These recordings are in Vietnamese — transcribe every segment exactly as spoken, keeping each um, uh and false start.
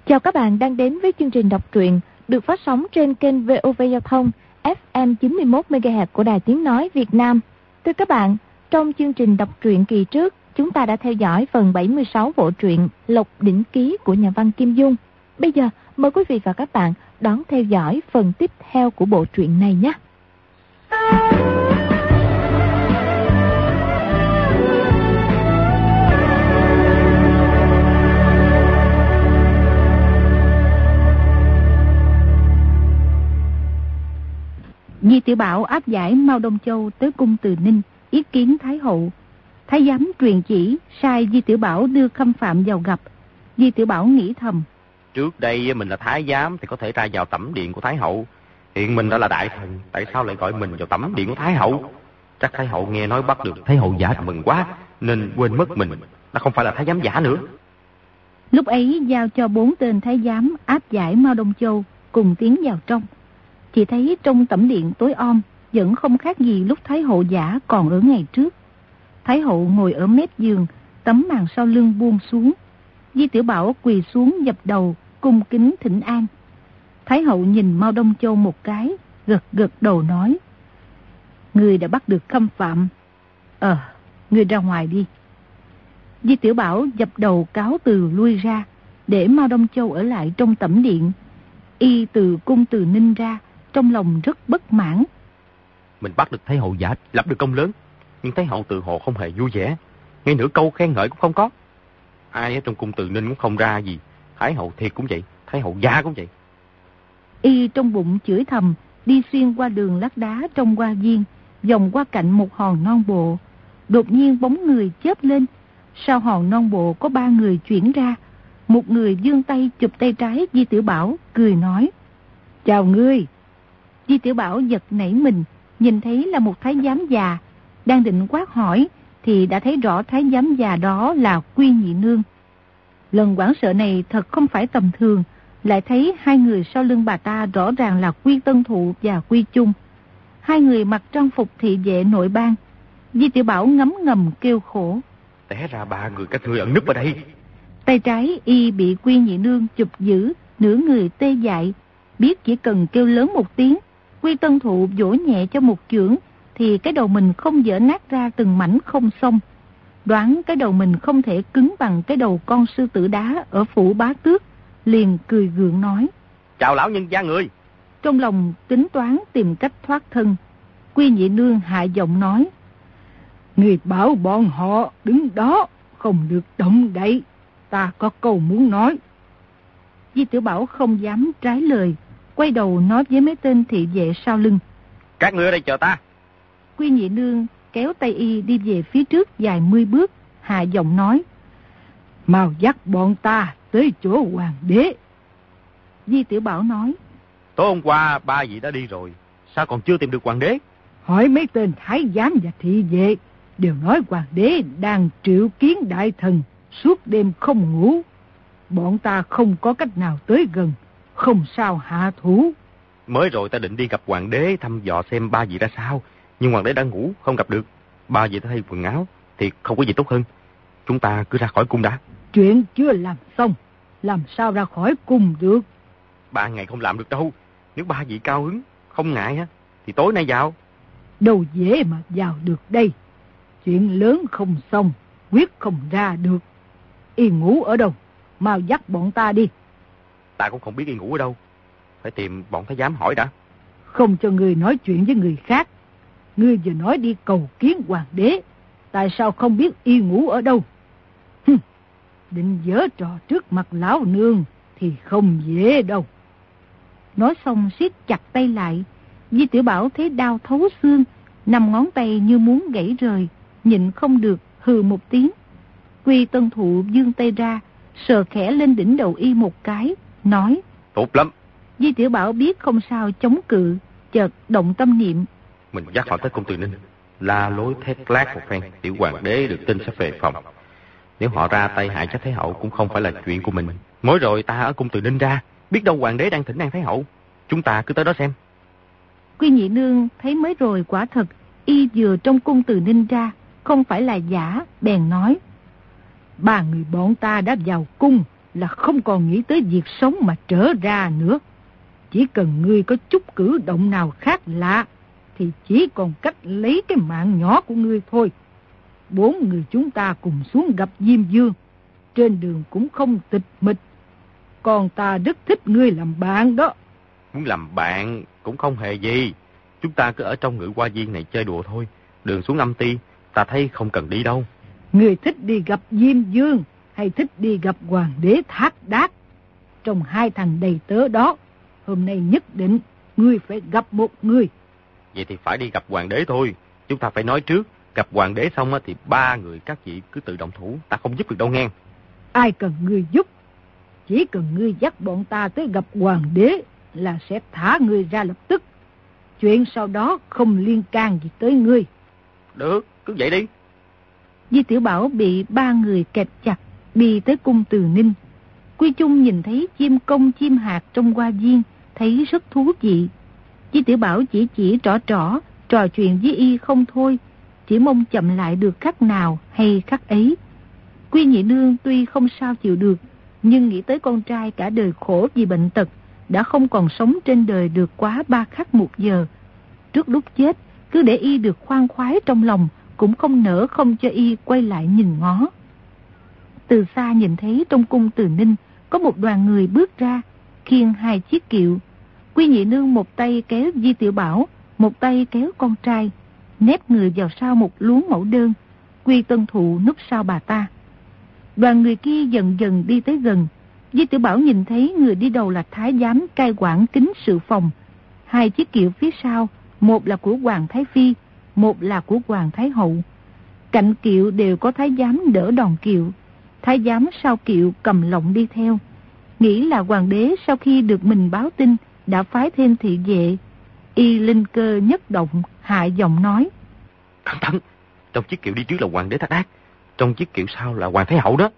Chào các bạn đang đến với chương trình đọc truyện được phát sóng trên kênh vê o vê Giao thông ép em chín mươi mốt mê ga héc của Đài Tiếng Nói Việt Nam. Thưa các bạn, trong chương trình đọc truyện kỳ trước, chúng ta đã theo dõi phần bảy mươi sáu bộ truyện Lộc Đỉnh Ký của nhà văn Kim Dung. Bây giờ, mời quý vị và các bạn đón theo dõi phần tiếp theo của bộ truyện này nhé. Di Tiểu Bảo áp giải Mao Đông Châu tới cung Từ Ninh, ý kiến Thái hậu. Thái giám truyền chỉ sai Di Tiểu Bảo đưa Khâm Phạm vào gặp. Di Tiểu Bảo nghĩ thầm: Trước đây mình là thái giám thì có thể ra vào tẩm điện của Thái hậu. Hiện mình đã là đại thần, tại sao lại gọi mình vào tẩm điện của Thái hậu? Chắc Thái hậu nghe nói bắt được Thái hậu giả mừng quá, nên quên mất mình đã không phải là thái giám giả nữa. Lúc ấy giao cho bốn tên thái giám áp giải Mao Đông Châu cùng tiến vào trong. Chỉ thấy trong tẩm điện tối om, vẫn không khác gì lúc Thái hậu giả còn ở ngày trước. Thái hậu ngồi ở mép giường, tấm màn sau lưng buông xuống. Di Tiểu Bảo quỳ xuống dập đầu, cung kính thỉnh an. Thái hậu nhìn Mao Đông Châu một cái, gật gật đầu nói: Người đã bắt được Khâm Phạm. Ờ, người ra ngoài đi. Di Tiểu Bảo dập đầu cáo từ lui ra, để Mao Đông Châu ở lại trong tẩm điện. Y từ cung Từ Ninh ra, trong lòng rất bất mãn. Mình bắt được Thái hậu giả, lập được công lớn, nhưng Thái hậu tự hồ không hề vui vẻ, ngay nửa câu khen ngợi cũng không có. Ai ở trong cung Từ Ninh cũng không ra gì. Thái hậu thiệt cũng vậy, Thái hậu giả cũng vậy. Y trong bụng chửi thầm, đi xuyên qua đường lát đá trong hoa viên, vòng qua cạnh một hòn non bộ. Đột nhiên bóng người chớp lên, sau hòn non bộ có ba người chuyển ra. Một người giương tay chụp tay trái Di Tiểu Bảo, cười nói: Chào ngươi. Di Tiểu Bảo giật nảy mình, nhìn thấy là một thái giám già. Đang định quát hỏi thì đã thấy rõ thái giám già đó là Quy Nhị Nương. Lần hoảng sợ này thật không phải tầm thường. Lại thấy hai người sau lưng bà ta rõ ràng là Quy Tân Thụ và Quy Chung. Hai người mặc trang phục thị vệ nội bang. Di Tiểu Bảo ngấm ngầm kêu khổ: Té ra ba người các ngươi ẩn núp ở đây. Tay trái y bị Quy Nhị Nương chụp giữ, nửa người tê dại. Biết chỉ cần kêu lớn một tiếng, Quy Tân Thụ vỗ nhẹ cho một chưởng, thì cái đầu mình không vỡ nát ra từng mảnh không xông. Đoán cái đầu mình không thể cứng bằng cái đầu con sư tử đá ở phủ Bá Tước, liền cười gượng nói: Chào lão nhân gia người. Trong lòng tính toán tìm cách thoát thân. Quy Nhị Nương hạ giọng nói: Người bảo bọn họ đứng đó, không được động đậy. Ta có câu muốn nói. Di Tiểu Bảo không dám trái lời, quay đầu nói với mấy tên thị vệ sau lưng: Các ngươi ở đây chờ ta. Quy Nhị Nương kéo tay y đi về phía trước vài mươi bước, hạ giọng nói: Mau dắt bọn ta tới chỗ hoàng đế. Di Tiểu Bảo nói: Tối hôm qua ba vị đã đi rồi, sao còn chưa tìm được hoàng đế? Hỏi mấy tên thái giám và thị vệ, đều nói hoàng đế đang triệu kiến đại thần, suốt đêm không ngủ. Bọn ta không có cách nào tới gần, không sao hạ thủ. Mới rồi ta định đi gặp hoàng đế thăm dò xem ba vị ra sao, nhưng hoàng đế đang ngủ, không gặp được. Ba vị đã thay quần áo thì không có gì tốt hơn. Chúng ta cứ ra khỏi cung đã. Chuyện chưa làm xong, làm sao ra khỏi cung được? Ba ngày không làm được đâu. Nếu ba vị cao hứng, không ngại ha, thì tối nay vào. Đâu dễ mà vào được đây. Chuyện lớn không xong, quyết không ra được. Y ngủ ở đâu? Mau dắt bọn ta đi. Ta cũng không biết y ngủ ở đâu. Phải tìm bọn thái giám hỏi đã. Không cho người nói chuyện với người khác. Ngươi vừa nói đi cầu kiến hoàng đế, tại sao không biết y ngủ ở đâu? Hừm, định giở trò trước mặt lão nương thì không dễ đâu. Nói xong siết chặt tay lại. Di Tiểu Bảo thấy đau thấu xương, năm ngón tay như muốn gãy rời, nhịn không được, hừ một tiếng. Quy Tân Thụ giương tay ra, sờ khẽ lên đỉnh đầu y một cái, nói: Tốt lắm. Di Tiểu Bảo biết không sao chống cự, chợt động tâm niệm: Mình dắt họ tới cung Từ Ninh, la lối thét lác một phen, tiểu hoàng đế được tin sẽ về phòng. Nếu họ ra tay hại cho Thái hậu cũng không phải là chuyện của mình. Mới rồi ta ở cung Từ Ninh ra, biết đâu hoàng đế đang thỉnh an Thái hậu. Chúng ta cứ tới đó xem. Quy Nhị Nương thấy mới rồi quả thật y vừa trong cung Từ Ninh ra, không phải là giả, bèn nói: Ba người bọn ta đã vào cung, là không còn nghĩ tới việc sống mà trở ra nữa. Chỉ cần ngươi có chút cử động nào khác lạ, thì chỉ còn cách lấy cái mạng nhỏ của ngươi thôi. Bốn người chúng ta cùng xuống gặp Diêm Dương, trên đường cũng không tịch mịch. Còn ta rất thích ngươi làm bạn đó. Muốn làm bạn cũng không hề gì. Chúng ta cứ ở trong Ngự Hoa Viên này chơi đùa thôi. Đường xuống Âm Ti, ta thấy không cần đi đâu. Ngươi thích đi gặp Diêm Dương hay thích đi gặp Hoàng đế Thác Đác? Trong hai thằng đầy tớ đó, hôm nay nhất định ngươi phải gặp một người. Vậy thì phải đi gặp Hoàng đế thôi. Chúng ta phải nói trước. Gặp Hoàng đế xong thì ba người các vị cứ tự động thủ. Ta không giúp được đâu nghe. Ai cần ngươi giúp? Chỉ cần ngươi dắt bọn ta tới gặp Hoàng đế là sẽ thả ngươi ra lập tức. Chuyện sau đó không liên can gì tới ngươi. Được, cứ vậy đi. Di Tiểu Bảo bị ba người kẹp chặt đi tới cung Từ Ninh. Quy Chung nhìn thấy chim công chim hạt trong hoa viên, thấy rất thú vị. Di Tiểu Bảo chỉ chỉ trỏ trỏ, trò chuyện với y không thôi, chỉ mong chậm lại được khắc nào hay khắc ấy. Quy Nhị Nương tuy không sao chịu được, nhưng nghĩ tới con trai cả đời khổ vì bệnh tật, đã không còn sống trên đời được quá ba khắc một giờ. Trước lúc chết, cứ để y được khoan khoái trong lòng, cũng không nỡ không cho y quay lại nhìn ngó. Từ xa nhìn thấy trong cung Từ Ninh có một đoàn người bước ra, khiêng hai chiếc kiệu. Quy Nhị Nương một tay kéo Di Tiểu Bảo, một tay kéo con trai, nép người vào sau một luống mẫu đơn. Quy Tân Thụ núp sau bà ta. Đoàn người kia dần dần đi tới gần. Di Tiểu Bảo nhìn thấy người đi đầu là thái giám cai quản kính sự phòng. Hai chiếc kiệu phía sau, một là của Hoàng Thái Phi, một là của Hoàng Thái Hậu. Cạnh kiệu đều có thái giám đỡ đòn kiệu. Thái giám sau kiệu cầm lọng đi theo. Nghĩ là hoàng đế sau khi được mình báo tin đã phái thêm thị vệ. Y linh cơ nhất động, hạ giọng nói: Cẩn thận, trong chiếc kiệu đi trước là Hoàng đế Thác Đác, trong chiếc kiệu sau là Hoàng Thái Hậu đó.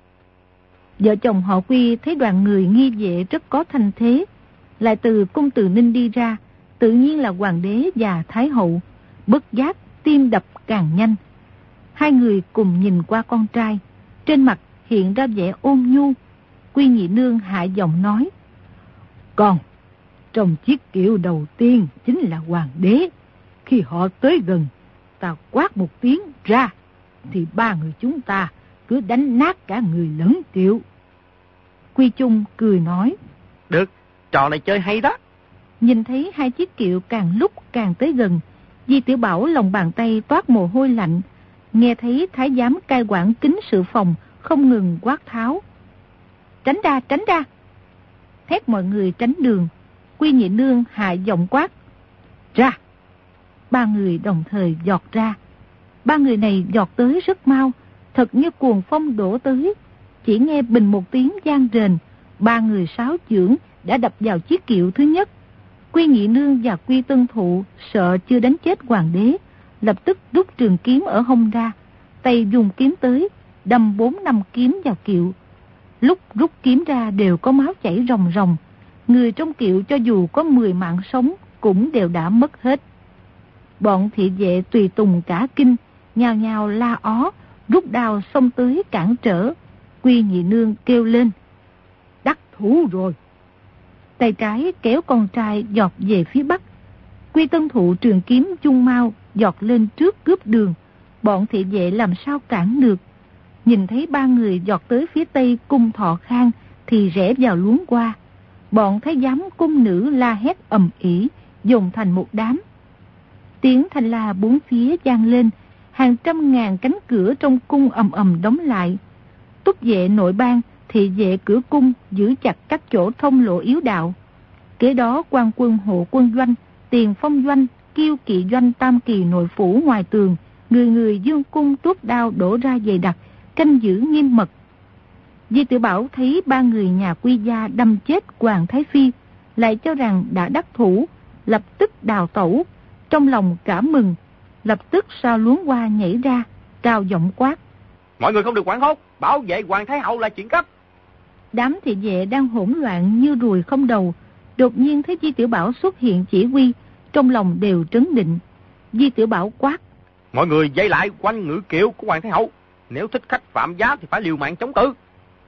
Vợ chồng họ Quy thấy đoàn người nghi vệ rất có thanh thế, lại từ cung Từ Ninh đi ra, tự nhiên là Hoàng đế và Thái Hậu. Bất giác tim đập càng nhanh. Hai người cùng nhìn qua con trai, trên mặt hiện ra vẻ ôn nhu. Quy Nhị Nương hạ giọng nói: Con, trong chiếc kiệu đầu tiên chính là Hoàng đế. Khi họ tới gần, ta quát một tiếng ra, thì ba người chúng ta cứ đánh nát cả người lẫn kiệu. Quy Chung cười nói: Được, trò này chơi hay đó. Nhìn thấy hai chiếc kiệu càng lúc càng tới gần, Di Tiểu Bảo lòng bàn tay toát mồ hôi lạnh. Nghe thấy thái giám cai quản kính sự phòng không ngừng quát tháo: Tránh ra, tránh ra! Thét mọi người tránh đường. Quy Nhị Nương hạ giọng quát: Ra! Ba người đồng thời giọt ra. Ba người này giọt tới rất mau, thật như cuồng phong đổ tới. Chỉ nghe bình một tiếng vang rền, ba người sáo chưởng đã đập vào chiếc kiệu thứ nhất. Quy Nhị Nương và Quy Tân Thụ sợ chưa đánh chết hoàng đế, lập tức rút trường kiếm ở hông ra, tay dùng kiếm tới, đâm bốn năm kiếm vào kiệu. Lúc rút kiếm ra đều có máu chảy ròng ròng. Người trong kiệu cho dù có mười mạng sống cũng đều đã mất hết. Bọn thị vệ tùy tùng cả kinh, nhao nhao la ó, rút đao xông tới cản trở. Quy Nhị Nương kêu lên: Đắc thủ rồi! Tay trái kéo con trai giọt về phía bắc. Quy Tân Thụ trường kiếm chung mau giọt lên trước cướp đường. Bọn thị vệ làm sao cản được. Nhìn thấy ba người giọt tới phía tây cung Thọ Khang thì rẽ vào luống qua. Bọn thái giám cung nữ la hét ầm ĩ, dồn thành một đám. Tiếng thanh la bốn phía vang lên, hàng trăm ngàn cánh cửa trong cung ầm ầm đóng lại. Túc vệ nội bang, thị vệ cửa cung giữ chặt các chỗ thông lộ yếu đạo. Kế đó quan quân hộ quân doanh, tiền phong doanh, kiêu kỵ doanh tam kỳ nội phủ ngoài tường, người người dương cung tuốt đao đổ ra dày đặc, canh giữ nghiêm mật. Di Tiểu Bảo thấy ba người nhà Quy gia đâm chết Hoàng Thái Phi, lại cho rằng đã đắc thủ, lập tức đào tẩu. Trong lòng cảm mừng, lập tức sao luống qua nhảy ra, cao giọng quát: Mọi người không được hoảng hốt, bảo vệ Hoàng Thái Hậu là chuyện cấp. Đám thị vệ đang hỗn loạn như ruồi không đầu, đột nhiên thấy Di Tiểu Bảo xuất hiện chỉ huy, trong lòng đều trấn định. Di Tiểu Bảo quát: Mọi người dây lại quanh ngự kiệu của Hoàng Thái Hậu, nếu thích khách phạm giá thì phải liều mạng chống cự.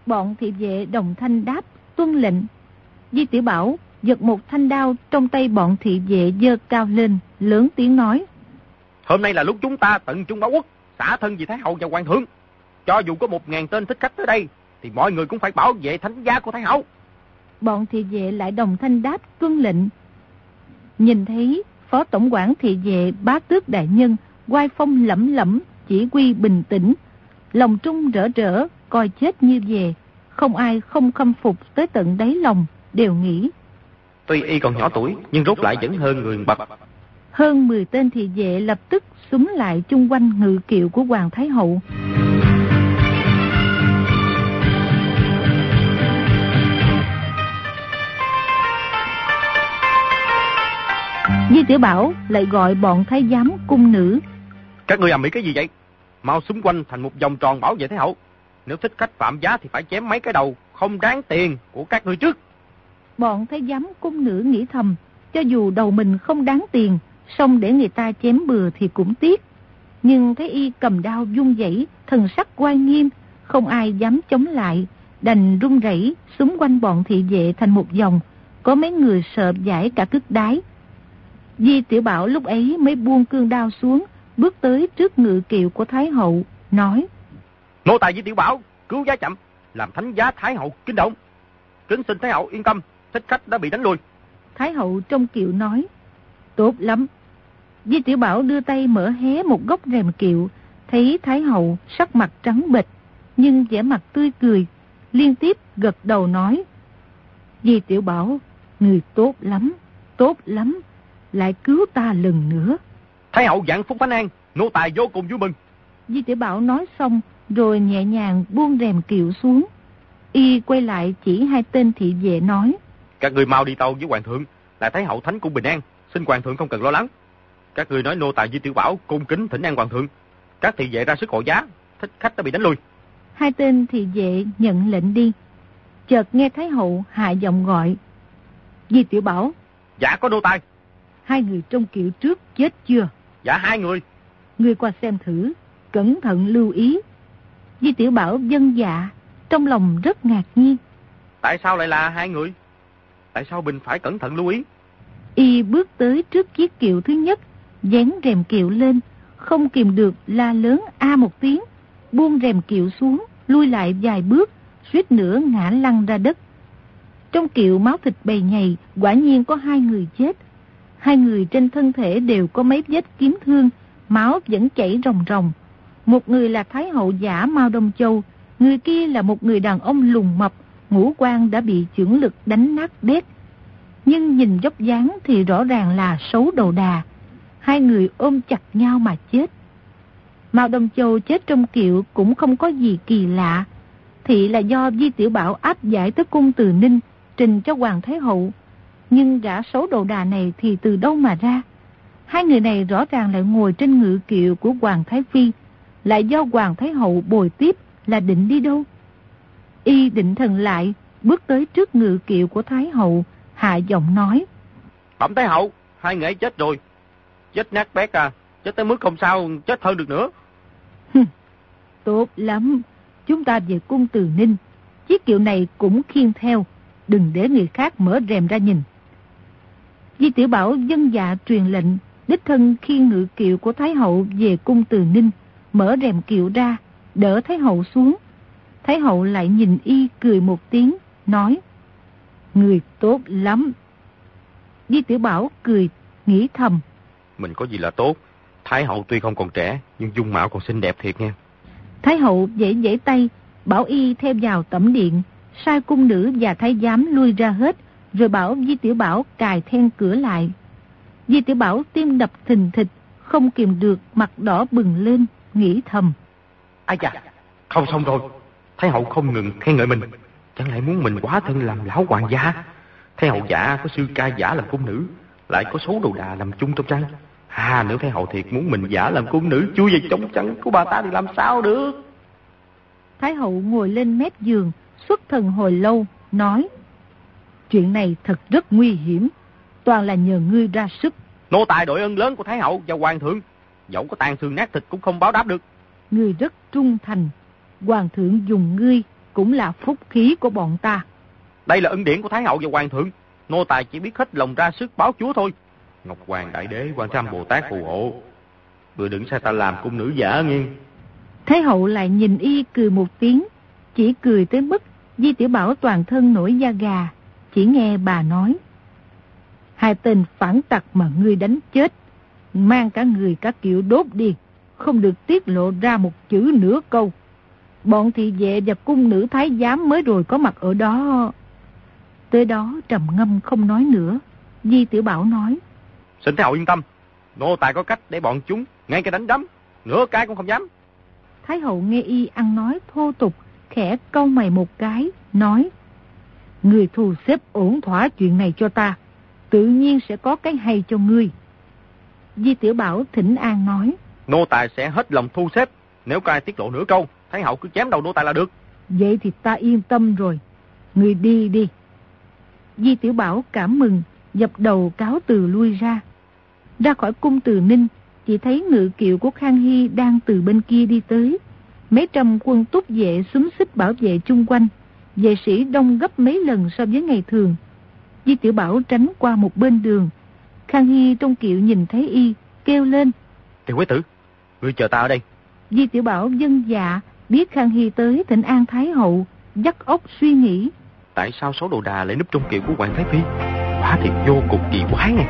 Bọn thị vệ đồng thanh đáp tuân lệnh. Di Tiểu Bảo giật một thanh đao trong tay bọn thị vệ giơ cao lên, lớn tiếng nói: Hôm nay là lúc chúng ta tận trung báo quốc, xả thân vì Thái hậu và hoàng thượng. Cho dù có một ngàn tên thích khách tới đây, thì mọi người cũng phải bảo vệ thánh giá của Thái hậu. Bọn thị vệ lại đồng thanh đáp tuân lệnh. Nhìn thấy phó tổng quản thị vệ Bá Tước đại nhân oai phong lẫm lẫm, chỉ huy bình tĩnh, lòng trung rỡ rỡ, coi chết như về, không ai không khâm phục tới tận đáy lòng, đều nghĩ: Tuy y còn nhỏ tuổi, nhưng rốt lại vẫn hơn người bậc. Hơn mười tên thị vệ lập tức xúm lại chung quanh ngự kiệu của Hoàng Thái hậu. Di Tiểu Bảo lại gọi bọn thái giám cung nữ: Các ngươi làm mỹ cái gì vậy? Mau xung quanh thành một vòng tròn bảo vệ Thái hậu. Nếu thích khách phạm giá thì phải chém mấy cái đầu không đáng tiền của các ngươi trước. Bọn thái giám cung nữ nghĩ thầm, cho dù đầu mình không đáng tiền, song để người ta chém bừa thì cũng tiếc. Nhưng thấy y cầm đao vung vẩy, thần sắc oai nghiêm, không ai dám chống lại, đành run rẩy xung quanh bọn thị vệ thành một vòng, có mấy người sợ giải cả cứt đái. Di Tiểu Bảo lúc ấy mới buông cương đao xuống, bước tới trước ngự kiệu của Thái hậu, nói: Nô tài Di Tiểu Bảo cứu giá chậm, làm thánh giá Thái hậu kinh động. Kính xin Thái hậu yên tâm, thích khách đã bị đánh lui. Thái hậu trong kiệu nói: Tốt lắm. Di Tiểu Bảo đưa tay mở hé một góc rèm kiệu, thấy Thái hậu sắc mặt trắng bệch, nhưng vẻ mặt tươi cười, liên tiếp gật đầu nói: Di Tiểu Bảo, người tốt lắm, tốt lắm, lại cứu ta lần nữa. Thái hậu vạn phúc phán an, nô tài vô cùng vui mừng. Di Tiểu Bảo nói xong rồi nhẹ nhàng buông rèm kiệu xuống. Y quay lại chỉ hai tên thị vệ nói: Các người mau đi tâu với hoàng thượng là Thái hậu thánh cung bình an, xin hoàng thượng không cần lo lắng. Các người nói nô tài Di Tiểu Bảo cung kính thỉnh an hoàng thượng. Các thị vệ ra sức hộ giá, thích khách đã bị đánh lui. Hai tên thị vệ nhận lệnh đi. Chợt nghe Thái hậu hạ giọng gọi: Di Tiểu Bảo. Dạ có nô tài. Hai người trong kiệu trước chết chưa? Dạ hai người. Ngươi qua xem thử, cẩn thận lưu ý. Di Tiểu Bảo vâng dạ, trong lòng rất ngạc nhiên. Tại sao lại là hai người? Tại sao Bình phải cẩn thận lưu ý? Y bước tới trước chiếc kiệu thứ nhất, dán rèm kiệu lên, không kìm được la lớn a một tiếng, buông rèm kiệu xuống, lui lại vài bước, suýt nữa ngã lăn ra đất. Trong kiệu máu thịt bầy nhầy, quả nhiên có hai người chết. Hai người trên thân thể đều có mấy vết kiếm thương, máu vẫn chảy ròng ròng. Một người là Thái hậu giả Mao Đông Châu, người kia là một người đàn ông lùn mập, ngũ quan đã bị chưởng lực đánh nát đét. Nhưng nhìn dốc dáng thì rõ ràng là xấu đầu đà. Hai người ôm chặt nhau mà chết. Mao Đông Châu chết trong kiệu cũng không có gì kỳ lạ, thì là do Di Tiểu Bảo áp giải tới cung Từ Ninh, trình cho Hoàng Thái hậu. Nhưng gã xấu đầu đà này thì từ đâu mà ra? Hai người này rõ ràng lại ngồi trên ngự kiệu của Hoàng Thái Phi, lại do Hoàng Thái hậu bồi tiếp, là định đi đâu? Y định thần lại, bước tới trước ngự kiệu của Thái hậu, hạ giọng nói: Bẩm Thái hậu, hai người ấy chết rồi. Chết nát bét à, chết tới mức không sao chết hơn được nữa. Tốt lắm, chúng ta về cung Từ Ninh, chiếc kiệu này cũng khiêng theo, đừng để người khác mở rèm ra nhìn. Di Tiểu Bảo vâng dạ truyền lệnh, đích thân khiêng ngự kiệu của Thái hậu về cung Từ Ninh, mở rèm kiệu ra, đỡ Thái hậu xuống. Thái hậu lại nhìn y cười một tiếng, nói: Người tốt lắm. Di Tiểu Bảo cười, nghĩ thầm: Mình có gì là tốt, Thái hậu tuy không còn trẻ, nhưng dung mạo còn xinh đẹp thiệt nha. Thái hậu vẫy vẫy tay, bảo y theo vào tẩm điện, sai cung nữ và thái giám lui ra hết, rồi bảo Di Tiểu Bảo cài then cửa lại. Di Tiểu Bảo tim đập thình thịch, không kìm được mặt đỏ bừng lên, nghĩ thầm: Ai da, không xong rồi. Thái hậu không ngừng khen ngợi mình, chẳng lẽ muốn mình quá thân làm lão hoàng gia? Thái hậu giả có sư ca giả làm cung nữ, lại có xấu đầu đà làm chung trong trăng. À, nếu Thái hậu thiệt muốn mình giả làm cung nữ chui về trong trăng của bà ta thì làm sao được? Thái hậu ngồi lên mép giường, xuất thần hồi lâu, nói: Chuyện này thật rất nguy hiểm, toàn là nhờ ngươi ra sức. Nô tài đội ơn lớn của Thái hậu và hoàng thượng, dẫu có tan xương nát thịt cũng không báo đáp được. Ngươi rất trung thành, hoàng thượng dùng ngươi cũng là phúc khí của bọn ta. Đây là ân điển của Thái hậu và Hoàng thượng. Nô tài chỉ biết hết lòng ra sức báo chúa thôi. Ngọc Hoàng Đại Đế, Quan Trăm Bồ Tát phù hộ. Ngươi đừng sai ta làm cung nữ giả nghiêng. Thái hậu lại nhìn y cười một tiếng, chỉ cười tới mức Di Tiểu Bảo toàn thân nổi da gà. Chỉ nghe bà nói: hai tên phản tặc mà ngươi đánh chết, mang cả người cả kiệu đốt đi, không được tiết lộ ra một chữ nửa câu. Bọn thị vệ và cung nữ thái giám mới rồi có mặt ở đó. Tới đó trầm ngâm không nói nữa. Di Tiểu Bảo nói: xin Thái hậu yên tâm, nô tài có cách để bọn chúng ngay cả đánh đấm nửa cái cũng không dám. Thái hậu nghe y ăn nói thô tục, khẽ cau mày một cái, nói: người thu xếp ổn thỏa chuyện này cho ta, tự nhiên sẽ có cái hay cho ngươi. Di Tiểu Bảo thỉnh an nói: nô tài sẽ hết lòng thu xếp. Nếu có ai tiết lộ nửa câu, Thái hậu cứ chém đầu nô tài là được. Vậy thì ta yên tâm rồi, ngươi đi đi. Di Tiểu Bảo cảm mừng, dập đầu cáo từ lui ra. Ra khỏi cung Từ Ninh, chỉ thấy ngự kiệu của Khang Hy đang từ bên kia đi tới. Mấy trăm quân túc vệ xúm xích bảo vệ chung quanh, vệ sĩ đông gấp mấy lần so với ngày thường. Di Tiểu Bảo tránh qua một bên đường. Khang Hy trong kiệu nhìn thấy y, kêu lên: Tiểu Quế Tử, ngươi chờ ta ở đây. Di Tiểu Bảo vâng dạ, biết Khang Hy tới thỉnh an Thái hậu, dắt óc suy nghĩ. Tại sao số đồ đà lại núp trong kiệu của Hoàng Thái Phi? Quả thiệt vô cùng kỳ quái này.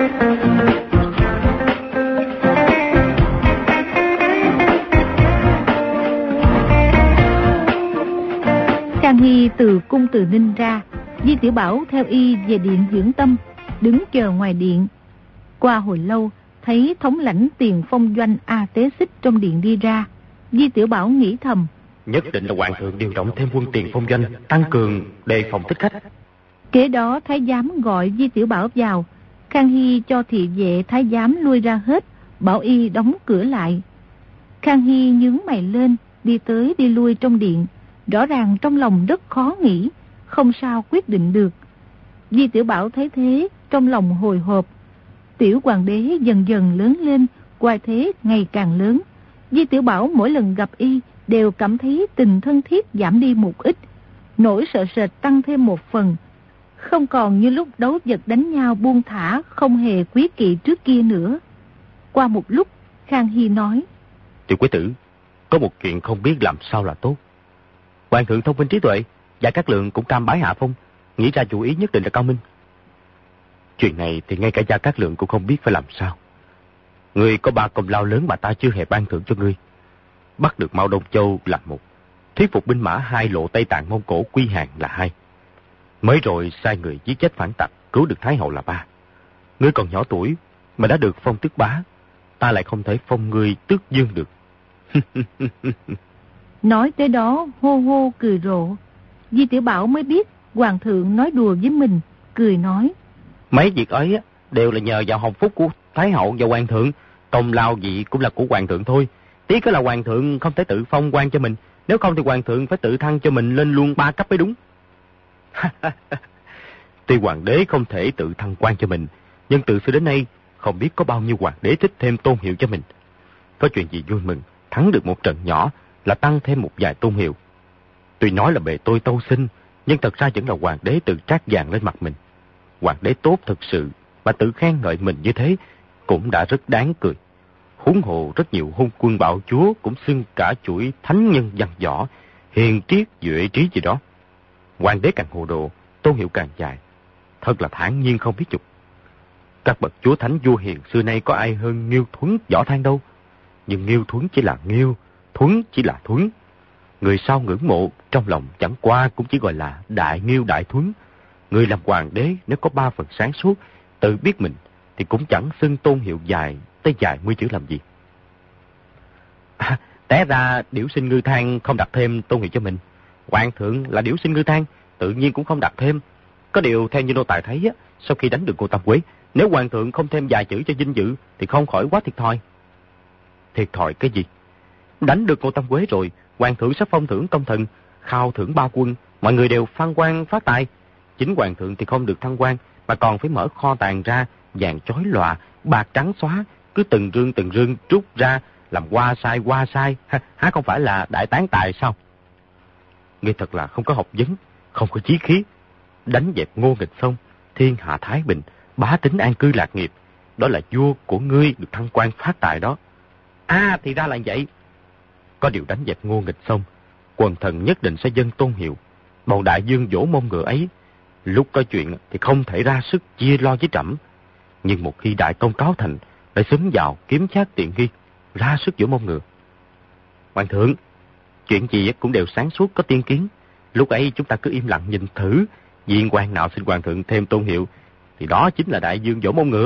Khang Hy từ cung Từ Ninh ra, Di Tiểu Bảo theo y về điện dưỡng tâm, đứng chờ ngoài điện. Qua hồi lâu, thấy thống lãnh Tiền Phong Doanh A Tế Xích trong điện đi ra. Di Tiểu Bảo nghĩ thầm: nhất định là Hoàng thượng điều động thêm quân Tiền Phong Doanh, tăng cường đề phòng thích khách. Kế đó thái giám gọi Di Tiểu Bảo vào. Khang Hy cho thị vệ thái giám lui ra hết, bảo y đóng cửa lại. Khang Hy nhướng mày lên, đi tới đi lui trong điện, rõ ràng trong lòng rất khó nghĩ, không sao quyết định được. Di Tiểu Bảo thấy thế, trong lòng hồi hộp. Tiểu hoàng đế dần dần lớn lên, oai thế ngày càng lớn. Di Tiểu Bảo mỗi lần gặp y đều cảm thấy tình thân thiết giảm đi một ít, nỗi sợ sệt tăng thêm một phần, không còn như lúc đấu vật đánh nhau buông thả, không hề quý kỵ trước kia nữa. Qua một lúc, Khang Hy nói: Tiểu Quế Tử, có một chuyện không biết làm sao là tốt. Hoàng thượng thông minh trí tuệ, và các lượng cũng cam bái hạ phong, nghĩ ra chủ ý nhất định là cao minh. Chuyện này thì ngay cả Gia Cát Lượng cũng không biết phải làm sao. Ngươi có ba công lao lớn mà ta chưa hề ban thưởng cho ngươi. Bắt được Mao Đông Châu là một, thuyết phục binh mã hai lộ Tây Tạng Mông Cổ quy hàng là hai, mới rồi sai người giết chết phản tặc cứu được Thái hậu là ba. Ngươi còn nhỏ tuổi mà đã được phong tước bá, ta lại không thể phong ngươi tước dương được. Nói tới đó hô hô cười rộ. Di Tiểu Bảo mới biết hoàng thượng nói đùa với mình, cười nói: mấy việc ấy đều là nhờ vào hồng phúc của Thái hậu và hoàng thượng, công lao gì cũng là của hoàng thượng thôi. Tiếc là hoàng thượng không thể tự phong quan cho mình, nếu không thì hoàng thượng phải tự thăng cho mình lên luôn ba cấp mới đúng. Tuy hoàng đế không thể tự thăng quan cho mình, nhưng từ xưa đến nay không biết có bao nhiêu hoàng đế thích thêm tôn hiệu cho mình. Có chuyện gì vui mừng, thắng được một trận nhỏ là tăng thêm một vài tôn hiệu. Tuy nói là bề tôi tâu sinh, nhưng thật ra vẫn là hoàng đế tự trát vàng lên mặt mình. Hoàng đế tốt thực sự mà tự khen ngợi mình như thế cũng đã rất đáng cười. Huống hồ rất nhiều hung quân bạo chúa cũng xưng cả chuỗi thánh nhân văn võ, hiền triết duệ trí gì đó. Hoàng đế càng hồ đồ, tôn hiệu càng dài, thật là thản nhiên không biết chục. Các bậc chúa thánh vua hiền xưa nay có ai hơn Nghiêu Thuấn Võ Thang đâu. Nhưng Nghiêu Thuấn chỉ là Nghiêu, Thuấn chỉ là Thuấn. Người sau ngưỡng mộ trong lòng chẳng qua cũng chỉ gọi là Đại Nghiêu Đại Thuấn. Người làm hoàng đế nếu có ba phần sáng suốt, tự biết mình, thì cũng chẳng xưng tôn hiệu dài tới dài mươi chữ làm gì. À, té ra điểu sinh Ngư Thang không đặt thêm tôn hiệu cho mình. Hoàng thượng là điểu sinh Ngư Thang, tự nhiên cũng không đặt thêm. Có điều theo như nô tài thấy á, sau khi đánh được Ngô Tam Quế, nếu hoàng thượng không thêm vài chữ cho vinh dự thì không khỏi quá thiệt thòi. Thiệt thòi cái gì? Đánh được Ngô Tam Quế rồi, hoàng thượng sắp phong thưởng công thần, khao thưởng ba quân, mọi người đều phan quan phát tài. Chính hoàng thượng thì không được thăng quan, mà còn phải mở kho tàng ra, vàng chói lòa, bạc trắng xóa, cứ từng rương từng rương trút ra, làm qua sai qua sai, há không phải là đại tán tài sao? Ngươi thật là không có học vấn, không có chí khí. Đánh dẹp Ngô Nghịch xong, thiên hạ thái bình, bá tính an cư lạc nghiệp. Đó là vua của ngươi được thăng quan phát tài đó. À, thì ra là vậy. Có điều đánh dẹp Ngô Nghịch xong, quần thần nhất định sẽ dâng tôn hiệu. Bọn đại dương vỗ mông ngựa ấy, lúc có chuyện thì không thể ra sức chia lo với trẫm. Nhưng một khi đại công cáo thành, lại xúm vào kiếm chác tiện nghi, ra sức vỗ mông ngựa. Hoàng thượng, chuyện gì cũng đều sáng suốt có tiên kiến. Lúc ấy chúng ta cứ im lặng nhìn thử, viên quan nào xin hoàng thượng thêm tôn hiệu, thì đó chính là đại dương vỗ mông ngựa.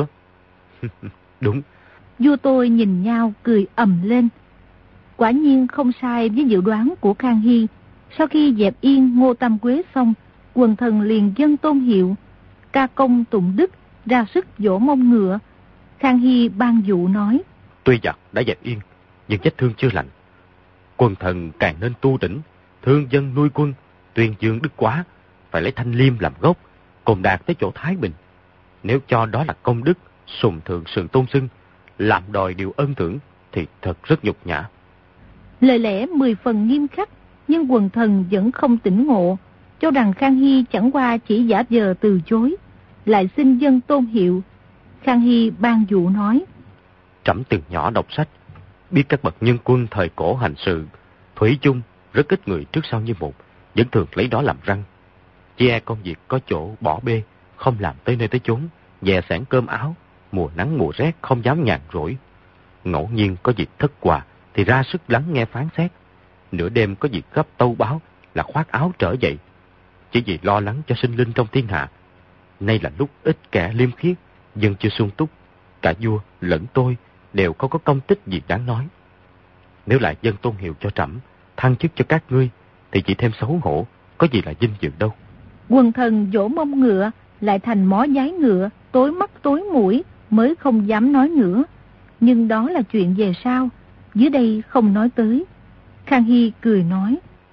Đúng. Vua tôi nhìn nhau cười ầm lên. Quả nhiên không sai với dự đoán của Khang Hy. Sau khi dẹp yên Ngô Tam Quế xong, quần thần liền dâng tôn hiệu, ca công tụng đức, ra sức vỗ mông ngựa. Khang Hy ban dụ nói: Tuy giặc đã dẹp yên, nhưng vết thương chưa lành. Quần thần càng nên tu đỉnh, thương dân nuôi quân, tuyên dương đức quá, phải lấy Thanh Liêm làm gốc, cùng đạt tới chỗ thái bình. Nếu cho đó là công đức, sùng thượng sừng tôn xưng, làm đòi điều ân thưởng, thì thật rất nhục nhã. Lời lẽ mười phần nghiêm khắc, nhưng quần thần vẫn không tỉnh ngộ, cho rằng Khang Hy chẳng qua chỉ giả vờ từ chối, lại xin dân tôn hiệu. Khang Hy ban dụ nói: Trẫm từ nhỏ đọc sách, biết các bậc nhân quân thời cổ hành sự, thủy chung rất ít người trước sau như một, vẫn thường lấy đó làm răng. Chỉ e công việc có chỗ bỏ bê, không làm tới nơi tới chốn, dè sẵn cơm áo, mùa nắng mùa rét không dám nhàn rỗi. Ngẫu nhiên có việc thất quà thì ra sức lắng nghe phán xét. Nửa đêm có việc gấp tâu báo là khoác áo trở dậy, chỉ vì lo lắng cho sinh linh trong thiên hạ. Nay là lúc ít kẻ liêm khiết, dân chưa sung túc, cả vua lẫn tôi đều không có công tích gì đáng nói. Nếu lại dân tôn hiệu cho trẫm, thăng chức cho các ngươi, thì chỉ thêm xấu hổ, có gì là vinh dự đâu. Quần thần vỗ mông ngựa, lại thành mó giái ngựa, tối mắt tối mũi, mới không dám nói nữa. Nhưng đó là chuyện về sau, dưới đây không nói tới. Khang Hy cười nói: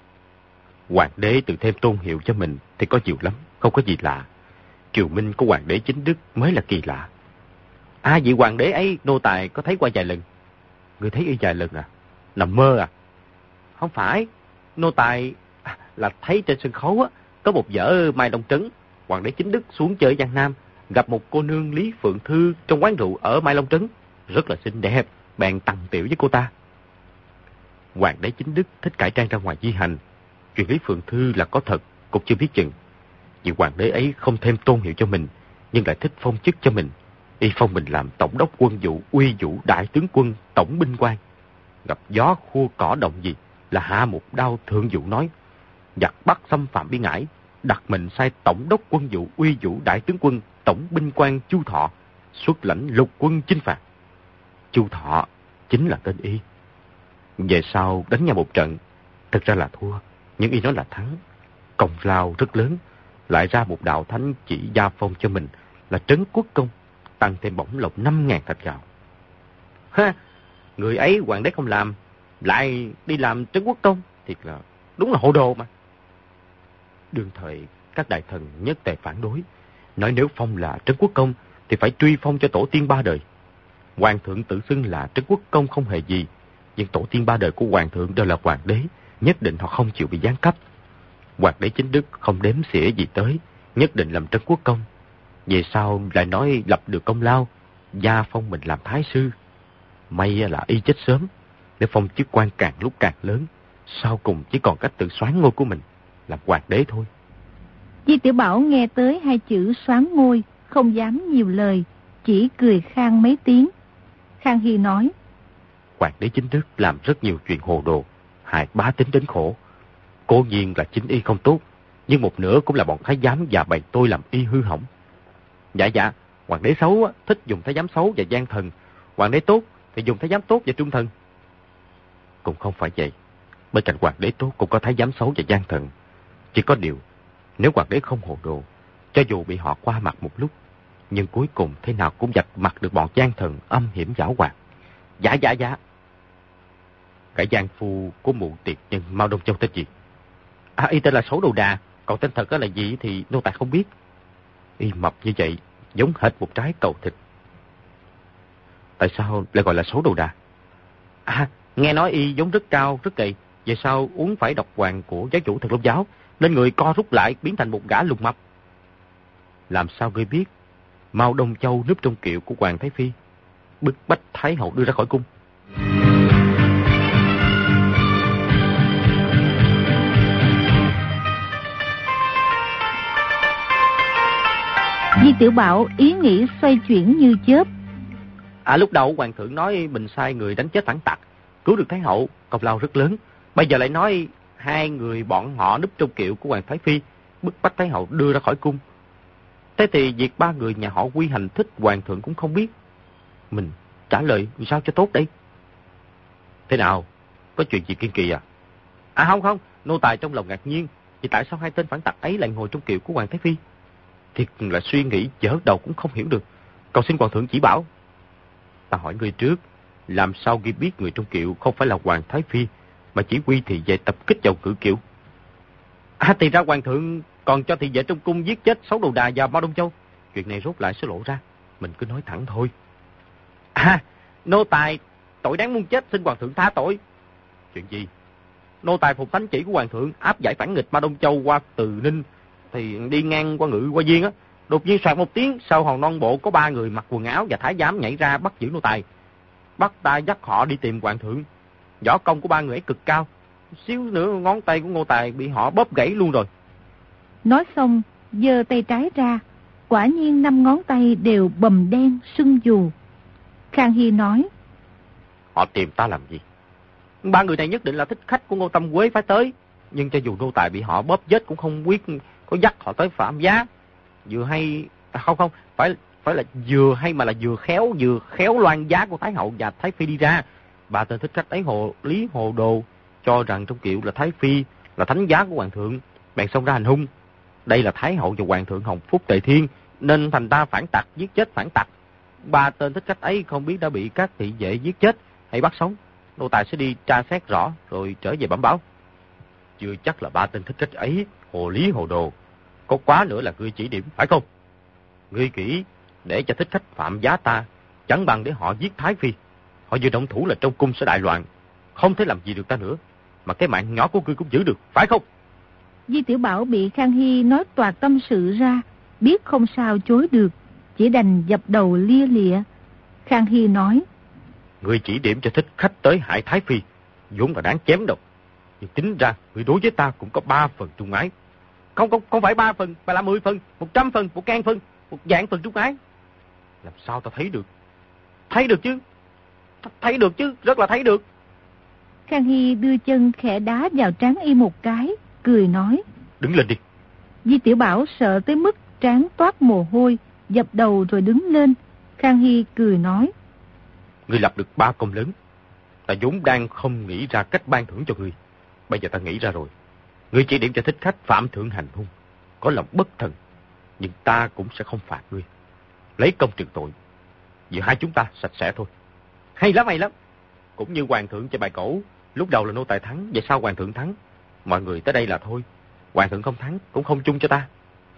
Hoàng đế tự thêm tôn hiệu cho mình thì có nhiều lắm, không có gì lạ. Triều Minh có hoàng đế chính đức mới là kỳ lạ. À, vị hoàng đế ấy nô tài có thấy qua vài lần. Người thấy y vài lần à? Nằm mơ à? Không phải, nô tài là thấy trên sân khấu á, có một vở Mai Long Trấn, hoàng đế chính đức xuống chơi Giang Nam, gặp một cô nương Lý Phượng Thư trong quán rượu ở Mai Long Trấn, rất là xinh đẹp, bèn tằng tiểu với cô ta. Hoàng đế chính đức thích cải trang ra ngoài di hành, chuyện Lý Phượng Thư là có thật cũng chưa biết chừng. Vì hoàng đế ấy không thêm tôn hiệu cho mình, nhưng lại thích phong chức cho mình. Y phong mình làm tổng đốc quân vụ, uy vũ đại tướng quân, tổng binh quan. Gặp gió khua cỏ động gì là hạ một đao thượng vụ nói: giặc Bắc xâm phạm biên ải, đặt mình sai tổng đốc quân vụ, uy vũ đại tướng quân, tổng binh quan Chu Thọ xuất lãnh lục quân chinh phạt. Chu Thọ chính là tên y. Về sau đánh nhau một trận, thực ra là thua, nhưng y nói là thắng. Công lao rất lớn, lại ra một đạo thánh chỉ gia phong cho mình là Trấn Quốc Công, tăng thêm bổng lộc năm ngàn thạch gạo. Ha, người ấy hoàng đế không làm, lại đi làm Trấn Quốc Công, thiệt là đúng là hồ đồ mà. Đương thời các đại thần nhất tề phản đối, nói nếu phong là Trấn Quốc Công thì phải truy phong cho tổ tiên ba đời. Hoàng thượng tự xưng là Trấn Quốc Công không hề gì, nhưng tổ tiên ba đời của hoàng thượng đều là hoàng đế, nhất định họ không chịu bị giáng cấp. Hoàng đế chính đức không đếm xỉa gì tới, nhất định làm Trấn Quốc Công. Về sau lại nói lập được công lao, gia phong mình làm thái sư. May là y chết sớm, để phong chức quan càng lúc càng lớn, sau cùng chỉ còn cách tự soán ngôi của mình, làm hoàng đế thôi. Di Tiểu Bảo nghe tới hai chữ soán ngôi, không dám nhiều lời, chỉ cười khan mấy tiếng. Khang Hy nói: Hoàng đế chính đức làm rất nhiều chuyện hồ đồ, hại bá tính đến khổ. Cố nhiên là chính y không tốt, nhưng một nửa cũng là bọn thái giám và bầy tôi làm y hư hỏng. Dạ dạ, hoàng đế xấu thích dùng thái giám xấu và gian thần, hoàng đế tốt thì dùng thái giám tốt và trung thần. Cũng không phải vậy, bên cạnh hoàng đế tốt cũng có thái giám xấu và gian thần. Chỉ có điều, nếu hoàng đế không hồ đồ, cho dù bị họ qua mặt một lúc, nhưng cuối cùng thế nào cũng giặt mặt được bọn gian thần âm hiểm giảo hoạt. Dạ dạ dạ. Cái gian phu của mụ tiệt nhân Mao Đông Châu tên gì? À, y tên là Sổ Đầu Đà, còn tên thật là gì thì nô tài không biết. Y mập như vậy, giống hệt một trái cầu thịt. Tại sao lại gọi là Sổ Đầu Đà? À, nghe nói y giống rất cao, rất gầy, Về sau uống phải độc hoàng của giáo chủ Thần Long giáo, nên người co rút lại biến thành một gã lùn mập. Làm sao ngươi biết Mao Đông Châu núp trong kiệu của Hoàng Thái Phi, bức bách Thái hậu đưa ra khỏi cung? Di Tiểu Bảo ý nghĩ xoay chuyển như chớp. À, lúc đầu hoàng thượng nói mình sai người đánh chết phản tặc, cứu được Thái hậu, công lao rất lớn. Bây giờ lại nói hai người bọn họ núp trong kiệu của Hoàng Thái Phi, bức bách Thái hậu đưa ra khỏi cung. Thế thì việc ba người nhà họ Quy hành thích hoàng thượng cũng không biết. Mình trả lời sao cho tốt đây? Thế nào? Có chuyện gì kiên kỳ à? À không không, nô tài trong lòng ngạc nhiên. Vì tại sao hai tên phản tặc ấy lại ngồi trong kiệu của Hoàng Thái Phi? Thiệt là suy nghĩ dở đầu cũng không hiểu được. Cầu xin hoàng thượng chỉ bảo. Ta hỏi người trước, làm sao ghi biết người trong kiệu không phải là Hoàng Thái Phi, mà chỉ huy thị vệ tập kích vào cử kiệu? À, thì ra hoàng thượng còn cho thị vệ trong cung giết chết Sáu Đầu Đà và Mao Đông Châu. Chuyện này rốt lại sẽ lộ ra, mình cứ nói thẳng thôi. À, nô tài tội đáng muôn chết, xin hoàng thượng tha tội. Chuyện gì? Nô tài phục thánh chỉ của hoàng thượng áp giải phản nghịch Mao Đông Châu qua Từ Ninh, thì đi ngang qua Ngự Hoa Viên á, đột nhiên soạt một tiếng, sau hòn non bộ có ba người mặc quần áo và thái giám nhảy ra bắt giữ nô tài, bắt ta dắt họ đi tìm hoàng thượng. Võ công của ba người ấy cực cao, xíu nữa ngón tay của nô tài bị họ bóp gãy luôn rồi. Nói xong, giơ tay trái ra, quả nhiên năm ngón tay đều bầm đen sưng dù. Khang Hy nói: Họ tìm ta làm gì? Ba người này nhất định là thích khách của Ngô Tâm Quế phải tới, nhưng cho dù nô tài bị họ bóp chết cũng không quyết có dắt họ tới Phạm Giá. Vừa hay à, không không phải phải là vừa hay mà là vừa khéo vừa khéo loan giá của Thái hậu và Thái Phi đi ra. Ba tên thích khách ấy hồ lý hồ đồ, cho rằng trong kiệu là Thái Phi, là thánh giá của hoàng thượng, bèn xông ra hành hung. Đây là Thái hậu và hoàng thượng Hồng Phúc Tề Thiên, nên thành ta phản tặc giết chết phản tặc. Ba tên thích khách ấy không biết đã bị các thị vệ giết chết hay bắt sống. Nô tài sẽ đi tra xét rõ rồi trở về bẩm báo. Chưa chắc là ba tên thích khách ấy hồ lý hồ đồ, có quá nữa là ngươi chỉ điểm, phải không? Ngươi kỹ để cho thích khách phạm giá ta, chẳng bằng để họ giết Thái Phi. Họ vừa động thủ là trong cung sẽ đại loạn, không thể làm gì được ta nữa, mà cái mạng nhỏ của ngươi cũng giữ được, phải không? Di Tiểu Bảo bị Khang Hy nói toạc tâm sự ra, biết không sao chối được, chỉ đành dập đầu lia lịa. Khang Hy nói: Ngươi chỉ điểm cho thích khách tới hại Thái Phi, vốn là đáng chém đâu. Nhưng tính ra, ngươi đối với ta cũng có ba phần trung ái. Không, không, không phải ba phần, mà là mười phần, một trăm phần, một ngàn phần, một vạn phần trung ái. Làm sao ta thấy được? Thấy được chứ? Thấy được chứ, rất là thấy được. Khang Hy đưa chân khẽ đá vào trán y một cái, cười nói: Đứng lên đi. Di Tiểu Bảo sợ tới mức trán toát mồ hôi, dập đầu rồi đứng lên. Khang Hy cười nói: Ngươi lập được ba công lớn, ta vốn đang không nghĩ ra cách ban thưởng cho ngươi. Bây giờ ta nghĩ ra rồi. Ngươi chỉ điểm cho thích khách phạm thượng hành hung, có lòng bất thần, nhưng ta cũng sẽ không phạt ngươi, lấy công trừng tội. Giữa hai chúng ta sạch sẽ thôi. Hay lắm, hay lắm. Cũng như hoàng thượng chơi bài cổ, lúc đầu là nô tài thắng, về sau hoàng thượng thắng. Mọi người tới đây là thôi, hoàng thượng không thắng cũng không chung cho ta.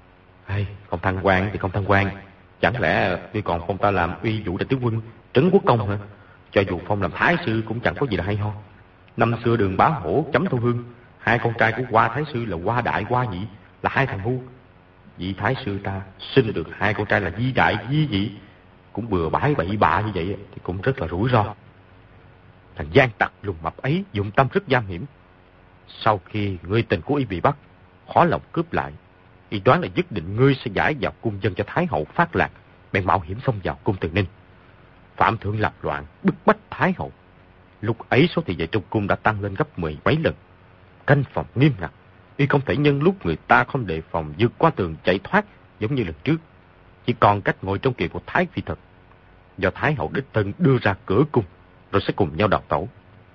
Hay, không thăng quan thì không thăng quan, chẳng lẽ ngươi còn phong ta làm uy vũ đại tướng quân, trấn quốc công hả? Cho dù phong làm thái sư cũng chẳng có gì là hay ho. Năm xưa Đường Bá Hổ, Chấm Thu Hương, hai con trai của Hoa Thái Sư là Hoa Đại, Hoa Nhị, là hai thằng ngu. Vị Thái Sư ta sinh được hai con trai là Di Đại, Di Dị, cũng bừa bãi bậy bạ như vậy thì cũng rất là rủi ro. Thằng gian tặc lùng mập ấy dụng tâm rất nham hiểm. Sau khi ngươi tình của y bị bắt, khó lòng cướp lại, y đoán là nhất định ngươi sẽ giải vào cung dân cho Thái hậu phát lạc, bèn mạo hiểm xông vào cung Từ Ninh. Phạm thượng lập loạn, bức bách Thái hậu. Lúc ấy số thị vệ trong cung đã tăng lên gấp mười mấy lần, canh phòng nghiêm ngặt, y không thể nhân lúc người ta không đề phòng vượt qua tường chạy thoát giống như lần trước. Chỉ còn cách ngồi trong kiệu của Thái Phi thật, do Thái hậu đích thân đưa ra cửa cung, rồi sẽ cùng nhau đào tẩu.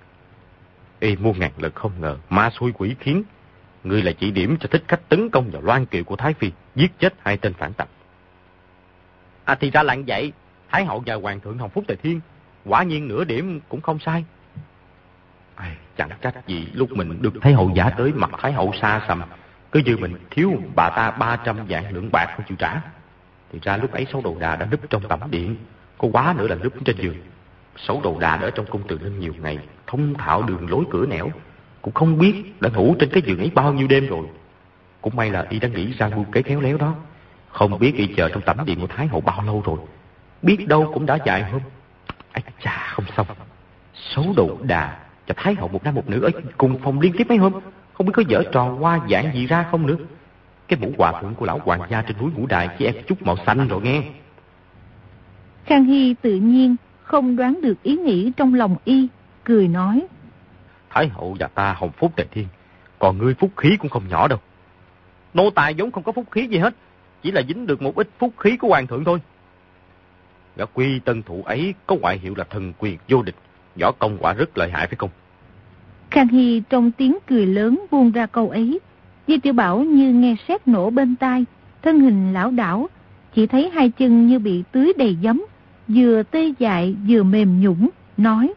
Y muôn ngàn lần không ngờ ma xui quỷ khiến, ngươi lại chỉ điểm cho thích khách tấn công vào loan kiệu của Thái Phi, giết chết hai tên phản tặc. À thì ra là vậy. Thái hậu và hoàng thượng Hồng Phúc Tề Thiên quả nhiên nửa điểm cũng không sai. À, chẳng trách gì lúc mình được Thái hậu giả tới mặt Thái hậu xa xăm, cứ như mình thiếu bà ta ba trăm vạn lượng bạc không chịu trả. Thì ra lúc ấy Sáu Đầu Đà đã núp trong tẩm điện, có quá nữa là núp trên giường. Sáu Đầu Đà đã ở trong cung Từ Ninh nhiều ngày, thông thạo đường lối cửa nẻo, Cũng không biết đã ngủ trên cái giường ấy bao nhiêu đêm rồi. Cũng may là y đã nghĩ ra mưu kế khéo léo đó. Không biết y chờ trong tẩm điện của Thái hậu bao lâu rồi. Biết đâu cũng đã vài hôm. Ây chà, không xong. Xấu độ đà cho Thái hậu một nam một nữ ở cùng phòng liên tiếp mấy hôm. Không biết có dở trò hoa dạng gì ra không nữa. Cái mũ hòa thượng của lão hoàng gia trên núi Ngũ Đài chỉ ép chút màu xanh rồi nghe. Khang Hy tự nhiên không đoán được ý nghĩ trong lòng y, cười nói: Thái hậu và ta hồng phúc tề thiên, còn ngươi phúc khí cũng không nhỏ đâu. Nô tài vốn không có phúc khí gì hết, chỉ là dính được một ít phúc khí của hoàng thượng thôi. Gã Quy Tân Thụ ấy có ngoại hiệu là thần quyền vô địch, võ công quả rất lợi hại phải không? Khang Hy trong tiếng cười lớn buông ra câu ấy. Di Tiểu Bảo như nghe sét nổ bên tai, thân hình lão đảo, chỉ thấy hai chân như bị tưới đầy giấm, vừa tê dại vừa mềm nhũn, nói: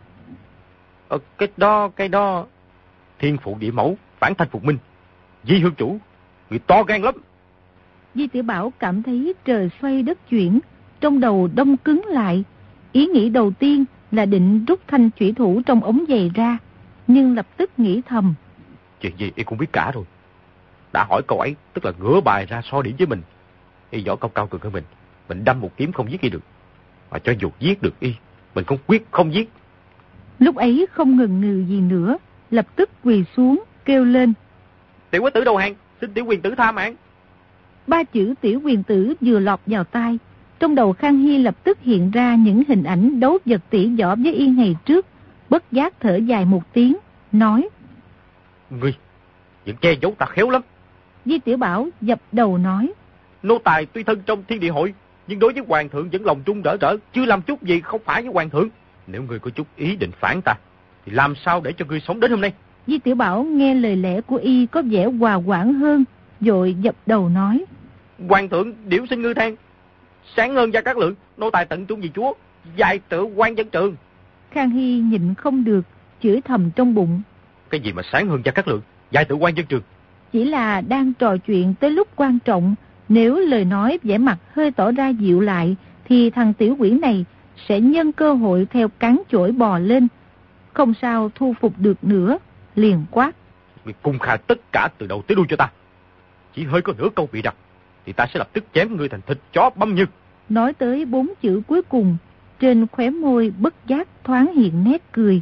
Ờ, cái đó, cái đó... Thiên phụ địa mẫu, phản thanh phục minh. Di hương chủ, người to gan lắm. Di Tiểu Bảo cảm thấy trời xoay đất chuyển, trong đầu đông cứng lại. Ý nghĩ đầu tiên là định rút thanh chủy thủ trong ống giày ra, nhưng lập tức nghĩ thầm: Chuyện gì y cũng biết cả rồi. Đã hỏi câu ấy, tức là ngửa bài ra so điểm với mình. Y võ công cao cường hơn mình, mình đâm một kiếm không giết y được. Mà cho dù giết được y, mình cũng quyết không giết. Lúc ấy không ngần ngừ gì nữa, lập tức quỳ xuống kêu lên: Tiểu quý tử đầu hàng, xin tiểu quyền tử tha mạng. Ba chữ tiểu quyền tử vừa lọt vào tai, trong đầu Khang Hy lập tức hiện ra những hình ảnh đấu vật tỷ võ với y ngày trước, bất giác thở dài một tiếng, nói: Ngươi, những che giấu ta khéo lắm. Di Tiểu Bảo dập đầu nói: Nô tài tuy thân trong thiên địa hội, nhưng đối với hoàng thượng vẫn lòng trung rỡ rỡ, chưa làm chút gì không phải với hoàng thượng. Nếu ngươi có chút ý định phản ta, thì làm sao để cho ngươi sống đến hôm nay? Di Tiểu Bảo nghe lời lẽ của y có vẻ hòa quản hơn, vội dập đầu nói: Hoàng thượng điểu xin ngư than, sáng hơn Gia Cát Lượng, nô tài tận trung vì chúa, dài tự quan dân trường. Khang Hy nhịn không được, chửi thầm trong bụng: Cái gì mà sáng hơn Gia Cát Lượng, dài tự quan dân trường? Chỉ là đang trò chuyện tới lúc quan trọng, nếu lời nói vẻ mặt hơi tỏ ra dịu lại, thì thằng tiểu quỷ này sẽ nhân cơ hội theo cán chổi bò lên, không sao thu phục được nữa, liền quát: Ngươi cung khai tất cả từ đầu tới đuôi cho ta. Chỉ hơi có nửa câu bị đặt, thì ta sẽ lập tức chém ngươi thành thịt chó băm như. Nói tới bốn chữ cuối cùng, trên khóe môi bất giác thoáng hiện nét cười.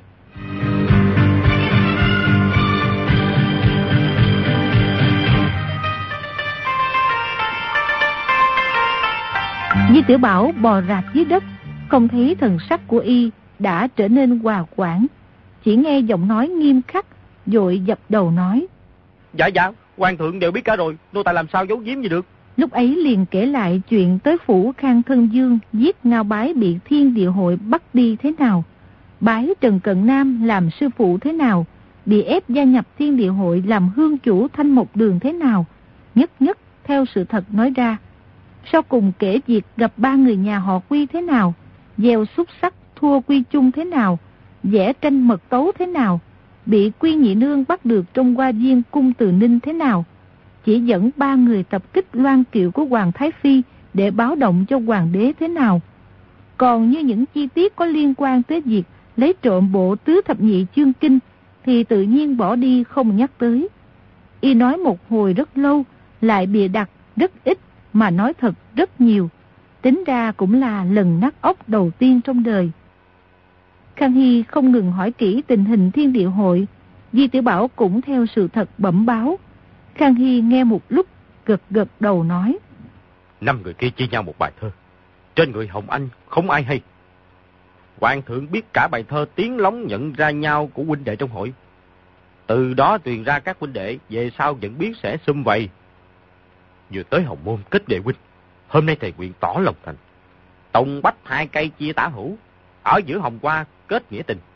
Di Tiểu Bảo bò rạp dưới đất, không thấy thần sắc của y đã trở nên hòa quản, chỉ nghe giọng nói nghiêm khắc, vội dập đầu nói: Dạ dạ, hoàng thượng đều biết cả rồi, nô tài làm sao giấu giếm gì được. Lúc ấy liền kể lại chuyện tới phủ Khang Thân Dương giết Ngao Bái bị Thiên Địa Hội bắt đi thế nào, bái Trần Cận Nam làm sư phụ thế nào, bị ép gia nhập Thiên Địa Hội làm hương chủ Thanh Mộc Đường thế nào, nhất nhất theo sự thật nói ra. Sau cùng kể việc gặp ba người nhà họ Quy thế nào, gieo xúc sắc thua Quy Chung thế nào, vẽ tranh mật tấu thế nào, bị Quy Nhị Nương bắt được trong hoa viên cung Từ Ninh thế nào, chỉ dẫn ba người tập kích loan kiệu của Hoàng Thái Phi để báo động cho Hoàng đế thế nào. Còn như những chi tiết có liên quan tới việc lấy trộm bộ tứ thập nhị chương kinh thì tự nhiên bỏ đi không nhắc tới. Y nói một hồi rất lâu, lại bịa đặt rất ít mà nói thật rất nhiều, tính ra cũng là lần nát óc đầu tiên trong đời. Khang Hy không ngừng hỏi kỹ tình hình Thiên Địa Hội, Di Tiểu Bảo cũng theo sự thật bẩm báo. Khang Hy nghe một lúc, gật gật đầu nói: Năm người kia chia nhau một bài thơ, trên người Hồng Anh không ai hay. Hoàng thượng biết cả bài thơ tiếng lóng nhận ra nhau của huynh đệ trong hội, từ đó truyền ra các huynh đệ về sau vẫn biết sẽ sum vầy. Vừa tới Hồng Môn kết đệ huynh, hôm nay thầy nguyện tỏ lòng thành, tông bách hai cây chia tả hữu, ở giữa Hồng Hoa kết nghĩa tình.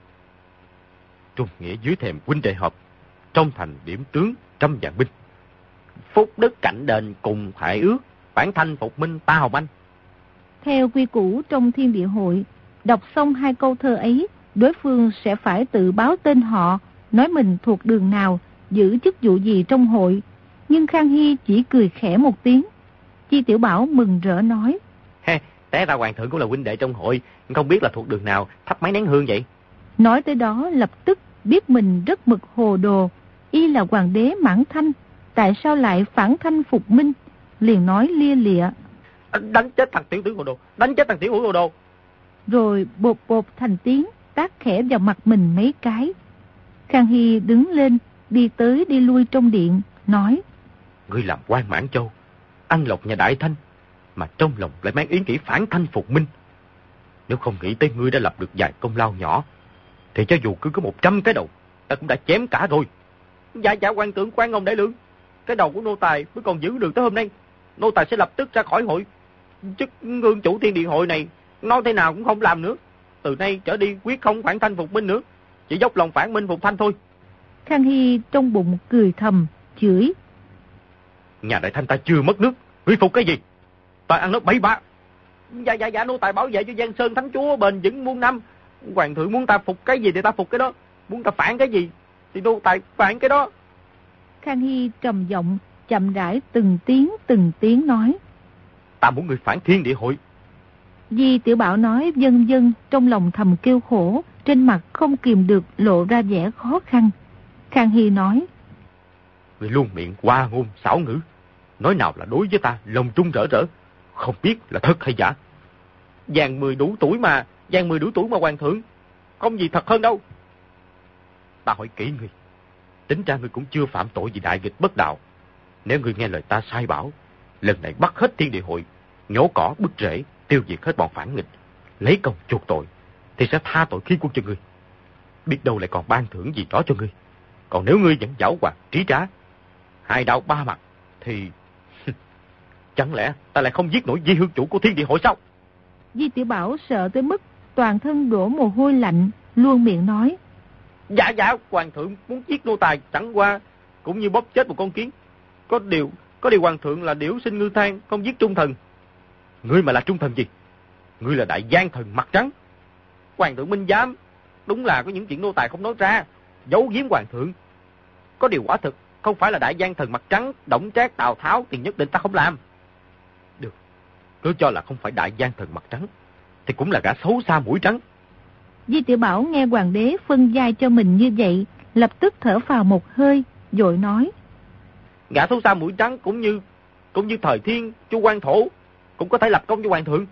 Trung nghĩa dưới thềm huynh đệ hợp, trong thành điểm tướng trăm vạn binh. Phúc đức cạnh đền cùng thể ước, phản thanh phục minh ta Hồng Anh. Theo quy củ trong Thiên Địa Hội, đọc xong hai câu thơ ấy, đối phương sẽ phải tự báo tên họ, nói mình thuộc đường nào, giữ chức vụ gì trong hội. Nhưng Khang Hy chỉ cười khẽ một tiếng. Chi Tiểu Bảo mừng rỡ nói: He, té ra hoàng thượng cũng là huynh đệ trong hội, không biết là thuộc đường nào, thắp mấy nén hương vậy. Nói tới đó lập tức biết mình rất mực hồ đồ, y là hoàng đế Mãn Thanh, tại sao lại phản thanh phục minh, liền nói lia lịa. Đánh chết thằng tiểu tử hồ đồ, đánh chết thằng tiểu tử hồ đồ. Rồi bột bột thành tiếng, tát khẽ vào mặt mình mấy cái. Khang Hy đứng lên, đi tới đi lui trong điện, nói: Ngươi làm quan Mãn Châu, ăn lộc nhà Đại Thanh, mà trong lòng lại mang ý nghĩ phản thanh phục minh. Nếu không nghĩ tới ngươi đã lập được vài công lao nhỏ, thì cho dù cứ có một trăm cái đầu, ta cũng đã chém cả rồi. Dạ dạ quan tưởng quan ông đại lượng, cái đầu của nô tài mới còn giữ được tới hôm nay. Nô tài sẽ lập tức ra khỏi hội, chức ngương chủ thiên điện hội này nói thế nào cũng không làm nữa. Từ nay trở đi quyết không phản thanh phục minh nữa, chỉ dốc lòng phản minh phục thanh thôi. Khang Hy trong bụng cười thầm, chửi: Nhà Đại Thanh ta chưa mất nước, ngươi phục cái gì? Ta ăn nó bậy bạ. Dạ dạ dạ nô tài bảo vệ cho Giang Sơn Thánh Chúa bền vững muôn năm. Hoàng thượng muốn ta phục cái gì thì ta phục cái đó, muốn ta phản cái gì thì nô tài phản cái đó. Khang Hy trầm giọng, chậm rãi từng tiếng từng tiếng nói: Ta muốn người phản thiên địa hội. Di Tiểu Bảo nói vân vân, trong lòng thầm kêu khổ, trên mặt không kìm được lộ ra vẻ khó khăn. Khang Hy nói: Người luôn miệng hoa ngôn xảo ngữ, nói nào là đối với ta lòng trung rỡ rỡ, không biết là thật hay giả. Giang mười đủ tuổi mà, Giang mười đủ tuổi mà hoàng thượng, không gì thật hơn đâu. Ta hỏi kỹ ngươi, tính ra ngươi cũng chưa phạm tội gì đại nghịch bất đạo. Nếu ngươi nghe lời ta sai bảo, lần này bắt hết thiên địa hội, nhổ cỏ bứt rễ, tiêu diệt hết bọn phản nghịch, lấy công chuộc tội, thì sẽ tha tội khi quân cho ngươi. Biết đâu lại còn ban thưởng gì đó cho ngươi. Còn nếu ngươi vẫn giảo hoạt trí trá, hai đạo ba mặt, thì chẳng lẽ ta lại không giết nổi Di Hương chủ của thiên địa hội sao? Di Tiểu Bảo sợ tới mức toàn thân đổ mồ hôi lạnh, luôn miệng nói: Dạ dạ hoàng thượng muốn giết nô tài chẳng qua cũng như bóp chết một con kiến. Có điều có điều hoàng thượng là điểu sinh ngư than, không giết trung thần. Ngươi mà là trung thần gì? Ngươi là đại giang thần mặt trắng. Hoàng thượng minh giám, đúng là có những chuyện nô tài không nói ra, giấu giếm hoàng thượng. Có điều quả thực không phải là đại giang thần mặt trắng, Đổng Trác, Tào Tháo thì nhất định ta không làm. Được, cứ cho là không phải đại giang thần mặt trắng, thì cũng là gã xấu xa mũi trắng. Di Tiểu Bảo nghe hoàng đế phân giai cho mình như vậy, lập tức thở phào một hơi, vội nói: Gã xấu xa mũi trắng cũng như cũng như Thời Thiên, Chu Quan Thổ cũng có thể lập công cho hoàng thượng.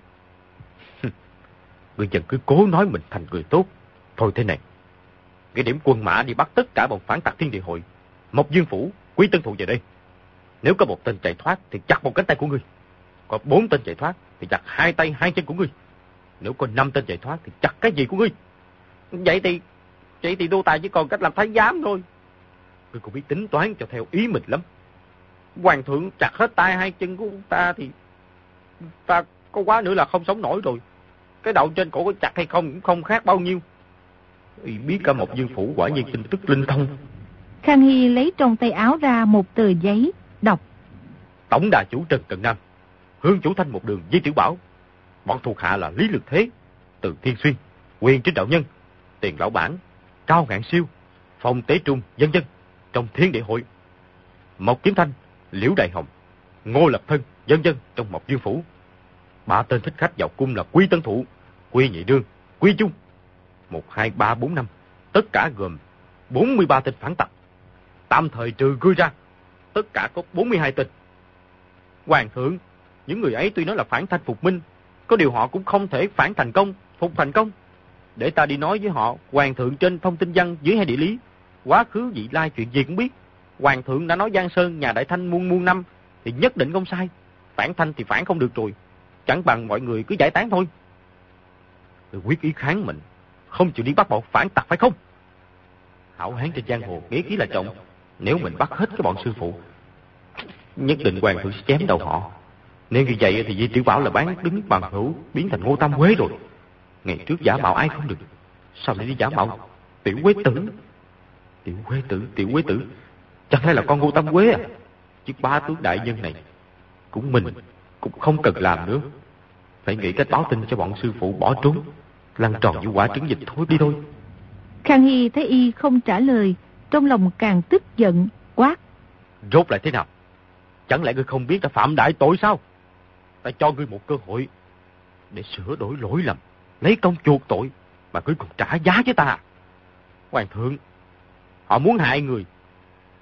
Người dân cứ cố nói mình thành người tốt. Thôi thế này, cái điểm quân mã đi bắt tất cả bọn phản tặc thiên địa hội, Mộc Dương Phủ, Quý Tân Thụ về đây. Nếu có một tên chạy thoát thì chặt một cánh tay của ngươi. Có bốn tên chạy thoát thì chặt hai tay hai chân của ngươi. Nếu có năm tên chạy thoát thì chặt cái gì của ngươi. Vậy thì vậy thì đô tài chỉ còn cách làm thái giám thôi. Ngươi cũng biết tính toán cho theo ý mình lắm. Hoàng thượng chặt hết tay hai chân của ta thì ta có quá nữa là không sống nổi rồi. Cái đầu trên cổ có chặt hay không cũng không khác bao nhiêu. Ý biết cả Mộc Dương Phủ quả nhiên tin tức linh thông. Khang Hy lấy trong tay áo ra một tờ giấy, đọc: Tổng đà chủ Trần Cận Nam, Hương chủ Thanh một đường Di Tiểu Bảo, bọn thuộc hạ là Lý Lực Thế, Từ Thiên Xuyên, Quyền Trinh Đạo Nhân, Tiền Lão Bản, Cao Ngạn Siêu, Phong Tế Trung, vân vân trong thiên địa hội, Mộc Kiếm Thanh, Liễu Đại Hồng, Ngô Lập Thân, vân vân trong Mộc Dương Phủ. Ba tên thích khách vào cung là Quy Tân Thụ, Quy Nhị Đương, Quy Chung. Một, hai, ba, bốn, năm, tất cả gồm bốn mươi ba tên phản tặc. Tạm thời trừ ngươi ra, tất cả có bốn mươi hai tên. Hoàng thượng, những người ấy tuy nói là phản thanh phục minh, có điều họ cũng không thể phản thành công, phục thành công. Để ta đi nói với họ, hoàng thượng trên thông tin văn dưới hai địa lý, quá khứ vị lai chuyện gì cũng biết. Hoàng thượng đã nói Giang Sơn nhà Đại Thanh muôn muôn năm thì nhất định không sai. Phản thanh thì phản không được rồi, chẳng bằng mọi người cứ giải tán thôi. Người quyết ý kháng mệnh, không chịu đi bắt bọn phản tặc phải không? Hảo hán trên giang hồ nghĩa khí là trọng, nếu mình bắt hết cái bọn sư phụ, nhất định hoàng thượng sẽ chém đầu họ. Nếu như vậy thì Di Tiểu Bảo là bán đứng bằng hữu, biến thành Ngô Tam Quế rồi. Ngày trước giả mạo ai không được, sao lại đi giả mạo Tiểu Quế Tử? Tiểu Quế Tử, Tiểu Quế Tử, chẳng lẽ là con Ngô Tam Quế à? Chứ ba tướng đại nhân này cũng mình cũng không cần làm nữa, phải nghĩ cách báo tin cho bọn sư phụ bỏ trốn, lăn tròn như quả trứng vịt thôi đi thôi. Khang Hy thấy y không trả lời, trong lòng càng tức giận, quát: Rốt lại thế nào? Chẳng lẽ ngươi không biết đã phạm đại tội sao? Ta cho ngươi một cơ hội để sửa đổi lỗi lầm, lấy công chuộc tội, mà ngươi còn trả giá với ta. Hoàng thượng, họ muốn hại người,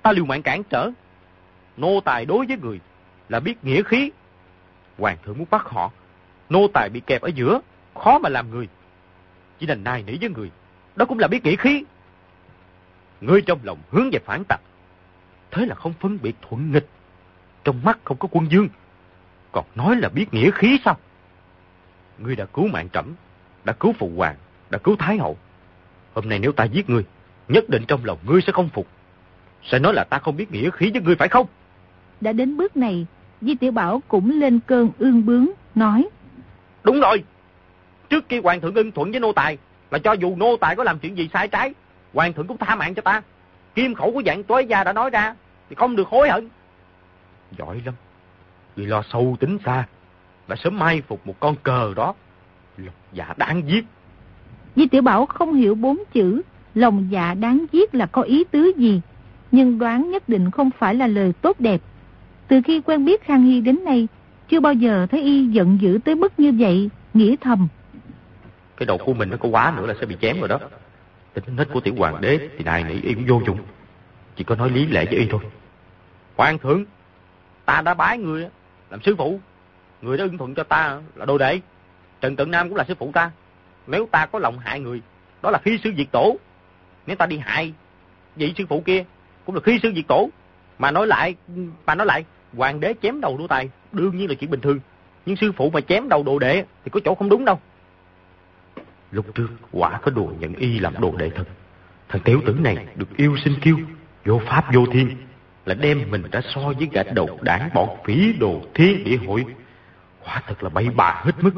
ta liều mạng cản trở. Nô tài đối với người là biết nghĩa khí. Hoàng thượng muốn bắt họ, nô tài bị kẹp ở giữa, khó mà làm người. Chỉ đành nài nỉ với người, đó cũng là biết nghĩa khí. Ngươi trong lòng hướng về phản tặc, thế là không phân biệt thuận nghịch. Trong mắt không có quân vương, còn nói là biết nghĩa khí sao? Ngươi đã cứu mạng trẫm, đã cứu phụ hoàng, đã cứu thái hậu. Hôm nay nếu ta giết ngươi, nhất định trong lòng ngươi sẽ không phục, sẽ nói là ta không biết nghĩa khí với ngươi phải không? Đã đến bước này, Di Tiểu Bảo cũng lên cơn ương bướng, nói: Đúng rồi, trước khi hoàng thượng ưng thuận với nô tài, là cho dù nô tài có làm chuyện gì sai trái, hoàng thượng cũng tha mạng cho ta. Kim khẩu của Vạn Tuế Gia đã nói ra, thì không được hối hận. Giỏi lắm, vì lo sâu tính xa, đã sớm mai phục một con cờ đó. Lòng dạ đáng giết. Di Tiểu Bảo không hiểu bốn chữ lòng dạ đáng giết là có ý tứ gì, nhưng đoán nhất định không phải là lời tốt đẹp. Từ khi quen biết Khang Hy đến nay, chưa bao giờ thấy y giận dữ tới mức như vậy, nghĩ thầm: Cái đầu của mình nó có quá nữa là sẽ bị chém rồi đó. Tính nết của tiểu hoàng đế thì nài nỉ y cũng vô dụng, chỉ có nói lý lẽ với y thôi. Hoàng thượng, ta đã bái người làm sư phụ, người đã ưng thuận cho ta là đồ đệ. Trần Cận Nam cũng là sư phụ ta. Nếu ta có lòng hại người, đó là khi sư diệt tổ. Nếu ta đi hại vị sư phụ kia, cũng là khi sư diệt tổ. Mà nói lại, mà nói lại, hoàng đế chém đầu nô tài đương nhiên là chuyện bình thường, nhưng sư phụ mà chém đầu đồ đệ thì có chỗ không đúng đâu. Lúc trước quả có đùa nhận y làm đồ đệ thật. Thằng tiểu tử này được yêu sinh kiêu, vô pháp vô thiên, là đem mình đã so với gã đầu đảng bọn phỉ đồ thiên địa hội. Quả thật là bậy bạ hết mức.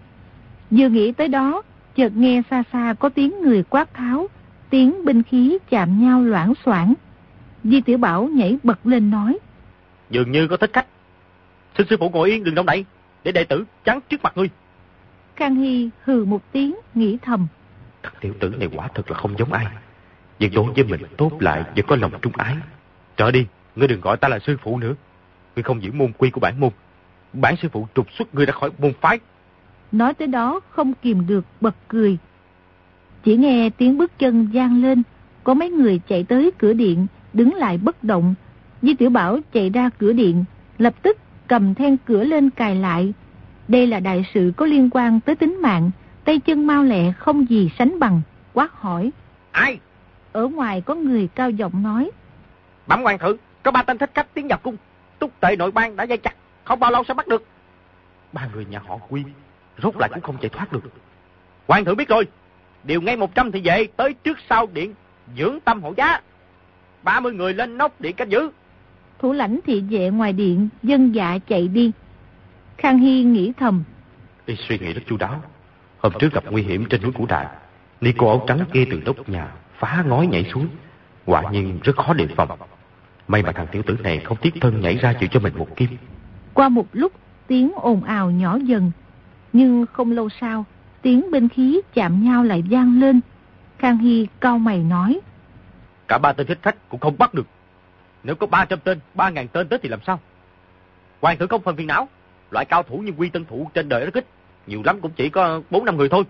Vừa nghĩ tới đó, chợt nghe xa xa có tiếng người quát tháo, tiếng binh khí chạm nhau loảng xoảng. Di Tiểu Bảo nhảy bật lên nói: Dường như có thích khách. Xin sư phụ ngồi yên đừng động đậy, để đệ tử chắn trước mặt ngươi. Khang Hy hừ một tiếng, nghĩ thầm: Thằng tiểu tử này quả thật là không giống ai, vừa đối với mình tốt lại vừa có lòng trung ái. Trở đi, ngươi đừng gọi ta là sư phụ nữa. Ngươi không giữ môn quy của bản môn, bản sư phụ trục xuất ngươi ra khỏi môn phái. Nói tới đó không kìm được bật cười. Chỉ nghe tiếng bước chân vang lên, có mấy người chạy tới cửa điện, đứng lại bất động. Di Tiểu Bảo chạy ra cửa điện, lập tức cầm then cửa lên cài lại. Đây là đại sự có liên quan tới tính mạng, tay chân mau lẹ không gì sánh bằng. Quát hỏi: Ai? Ở ngoài có người cao giọng nói: Bẩm hoàng thượng, có ba tên thích khách tiến vào cung. Túc Tệ nội bang đã dây chặt, không bao lâu sẽ bắt được. Ba người nhà họ Quy rốt lại cũng không chạy thoát được. Hoàng thượng biết rồi, điều ngay một trăm thị vệ tới trước sau điện dưỡng tâm hộ giá. Ba mươi người lên nóc điện canh giữ. Thủ lãnh thị vệ ngoài điện dân dạ chạy đi. Khang Hy nghĩ thầm: Y suy nghĩ rất chu đáo. Hôm trước gặp nguy hiểm trên núi Củ Đại, ni cô áo trắng kia từ nóc nhà phá ngói nhảy xuống, quả nhiên rất khó đề phòng. May mà thằng tiểu tử này không tiếc thân nhảy ra chịu cho mình một kim. Qua một lúc, tiếng ồn ào nhỏ dần, nhưng không lâu sau, tiếng binh khí chạm nhau lại vang lên. Khang Hy cau mày nói: Cả ba tên thích khách cũng không bắt được. Nếu có ba trăm tên, ba ngàn tên tới thì làm sao? Hoàng thượng không phần phiền não, loại cao thủ như Quy Tân Thụ trên đời rất ít, nhiều lắm cũng chỉ có bốn năm người thôi.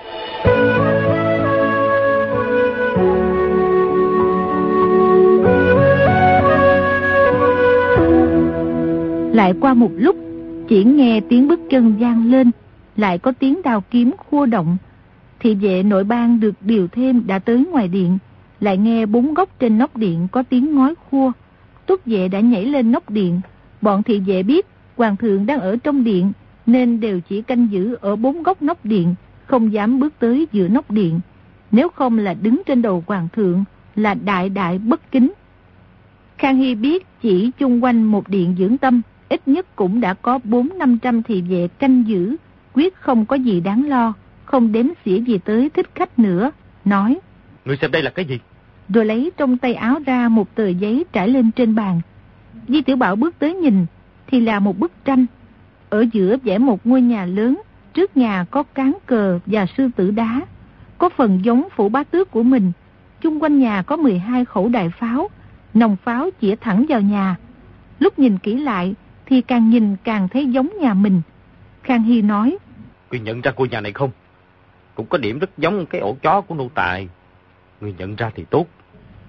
Lại qua một lúc, chỉ nghe tiếng bước chân vang lên, lại có tiếng đao kiếm khua động. Thị vệ nội bang được điều thêm đã tới ngoài điện, lại nghe bốn góc trên nóc điện có tiếng ngói khua. Túc vệ đã nhảy lên nóc điện. Bọn thị vệ biết hoàng thượng đang ở trong điện, nên đều chỉ canh giữ ở bốn góc nóc điện, không dám bước tới giữa nóc điện. Nếu không là đứng trên đầu hoàng thượng, là đại đại bất kính. Khang Hy biết chỉ chung quanh một điện dưỡng tâm, ít nhất cũng đã có bốn năm trăm thị vệ canh giữ, quyết không có gì đáng lo, không đếm xỉa gì tới thích khách nữa. Nói: Ngươi xem đây là cái gì? Rồi lấy trong tay áo ra một tờ giấy trải lên trên bàn. Di Tiểu Bảo bước tới nhìn, thì là một bức tranh. Ở giữa vẽ một ngôi nhà lớn, trước nhà có cán cờ và sư tử đá, có phần giống Phủ Bá Tước của mình. Chung quanh nhà có mười hai khẩu đại pháo, nòng pháo chĩa thẳng vào nhà. Lúc nhìn kỹ lại thì càng nhìn càng thấy giống nhà mình. Khang Hy nói: Ngươi nhận ra ngôi nhà này không? Cũng có điểm rất giống cái ổ chó của nô tài. Ngươi nhận ra thì tốt.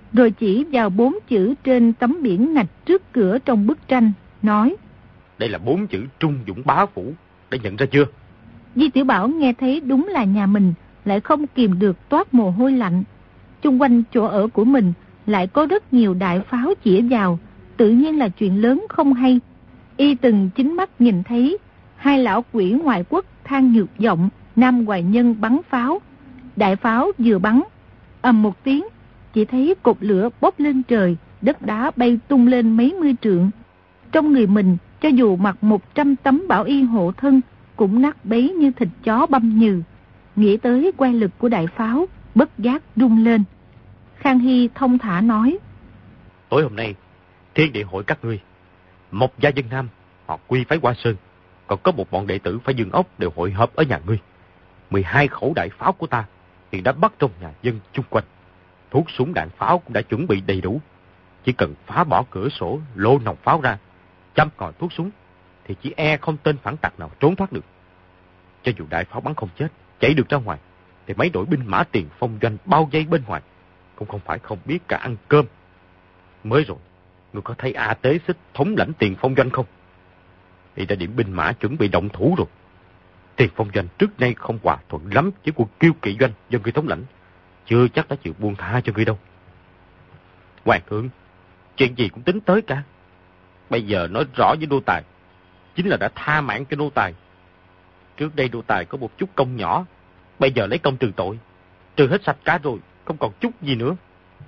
rồi chỉ vào bốn chữ trên tấm biển ngạch trước cửa trong bức tranh, nói: Đây là bốn chữ Trung Dũng Bá Phủ, đã nhận ra chưa? Di Tiểu Bảo nghe thấy đúng là nhà mình, lại không kìm được toát mồ hôi lạnh. Chung quanh chỗ ở của mình lại có rất nhiều đại pháo chĩa vào, tự nhiên là chuyện lớn không hay. Y từng chính mắt nhìn thấy hai lão quỷ ngoại quốc Thang Nhược Giọng, Nam Hoài Nhân bắn pháo. Đại pháo vừa bắn, ầm một tiếng, chỉ thấy cột lửa bốc lên trời, đất đá bay tung lên mấy mươi trượng. Trong người mình, cho dù mặc một trăm tấm bảo y hộ thân, cũng nát bấy như thịt chó băm nhừ. Nghĩ tới quay lực của đại pháo, bất giác rung lên. Khang Hy thông thả nói: Tối hôm nay, Thiên Địa hội các ngươi, một gia dân Nam, họ quy phái Hoa Sơn, còn có một bọn đệ tử phải Dương Ốc đều hội họp ở nhà ngươi. mười hai khẩu đại pháo của ta hiện đã bắt trong nhà dân chung quanh. Thuốc súng đạn pháo cũng đã chuẩn bị đầy đủ. Chỉ cần phá bỏ cửa sổ, lô nòng pháo ra, châm còi thuốc súng, thì chỉ e không tên phản tặc nào trốn thoát được. Cho dù đại pháo bắn không chết, chạy được ra ngoài, thì mấy đội binh mã Tiền Phong doanh bao vây bên ngoài, cũng không phải không biết cả ăn cơm. Mới rồi, ngươi có thấy A Tế Xích thống lãnh Tiền Phong doanh không? Thì đã điểm binh mã chuẩn bị động thủ rồi. Tiền Phong doanh trước nay không hòa thuận lắm với cuộc kiêu kỵ doanh do ngươi thống lãnh, chưa chắc đã chịu buông tha cho ngươi đâu. Hoàng thượng, chuyện gì cũng tính tới cả. Bây giờ nói rõ với nô tài, chính là đã tha mạng cho nô tài. Trước đây nô tài có một chút công nhỏ, bây giờ lấy công trừ tội, trừ hết sạch cả rồi, không còn chút gì nữa.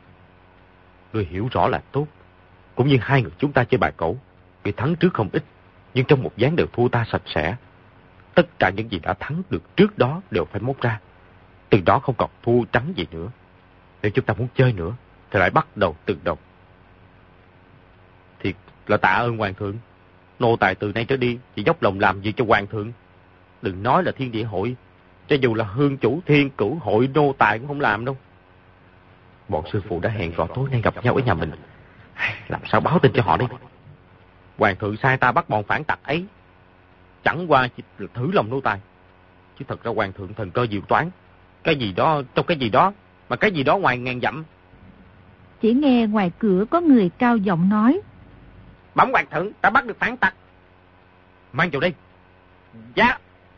Ngươi hiểu rõ là tốt. Cũng như hai người chúng ta chơi bài cẩu, ngươi thắng trước không ít, nhưng trong một ván đều thua ta sạch sẽ. Tất cả những gì đã thắng được trước đó đều phải móc ra, từ đó không còn thua trắng gì nữa. Nếu chúng ta muốn chơi nữa thì lại bắt đầu từ đầu. Thiệt là tạ ơn hoàng thượng. Nô tài từ nay trở đi chỉ dốc lòng làm việc cho hoàng thượng. Đừng nói là Thiên Địa hội, cho dù là Hương Chủ Thiên Cửu hội, nô tài cũng không làm đâu. Bọn sư phụ đã hẹn rõ tối nay gặp nhau ở nhà mình, làm sao báo tin cho họ đây? Hoàng thượng sai ta bắt bọn phản tặc ấy, chẳng qua chỉ là thử lòng nô tài, chứ thật ra hoàng thượng thần cơ diệu toán, cái gì đó trong cái gì đó, mà cái gì đó ngoài ngàn dặm. Chỉ nghe ngoài cửa có người cao giọng nói: Bẩm hoàng thượng, ta bắt được phản tặc. Mang vào đây. Dạ.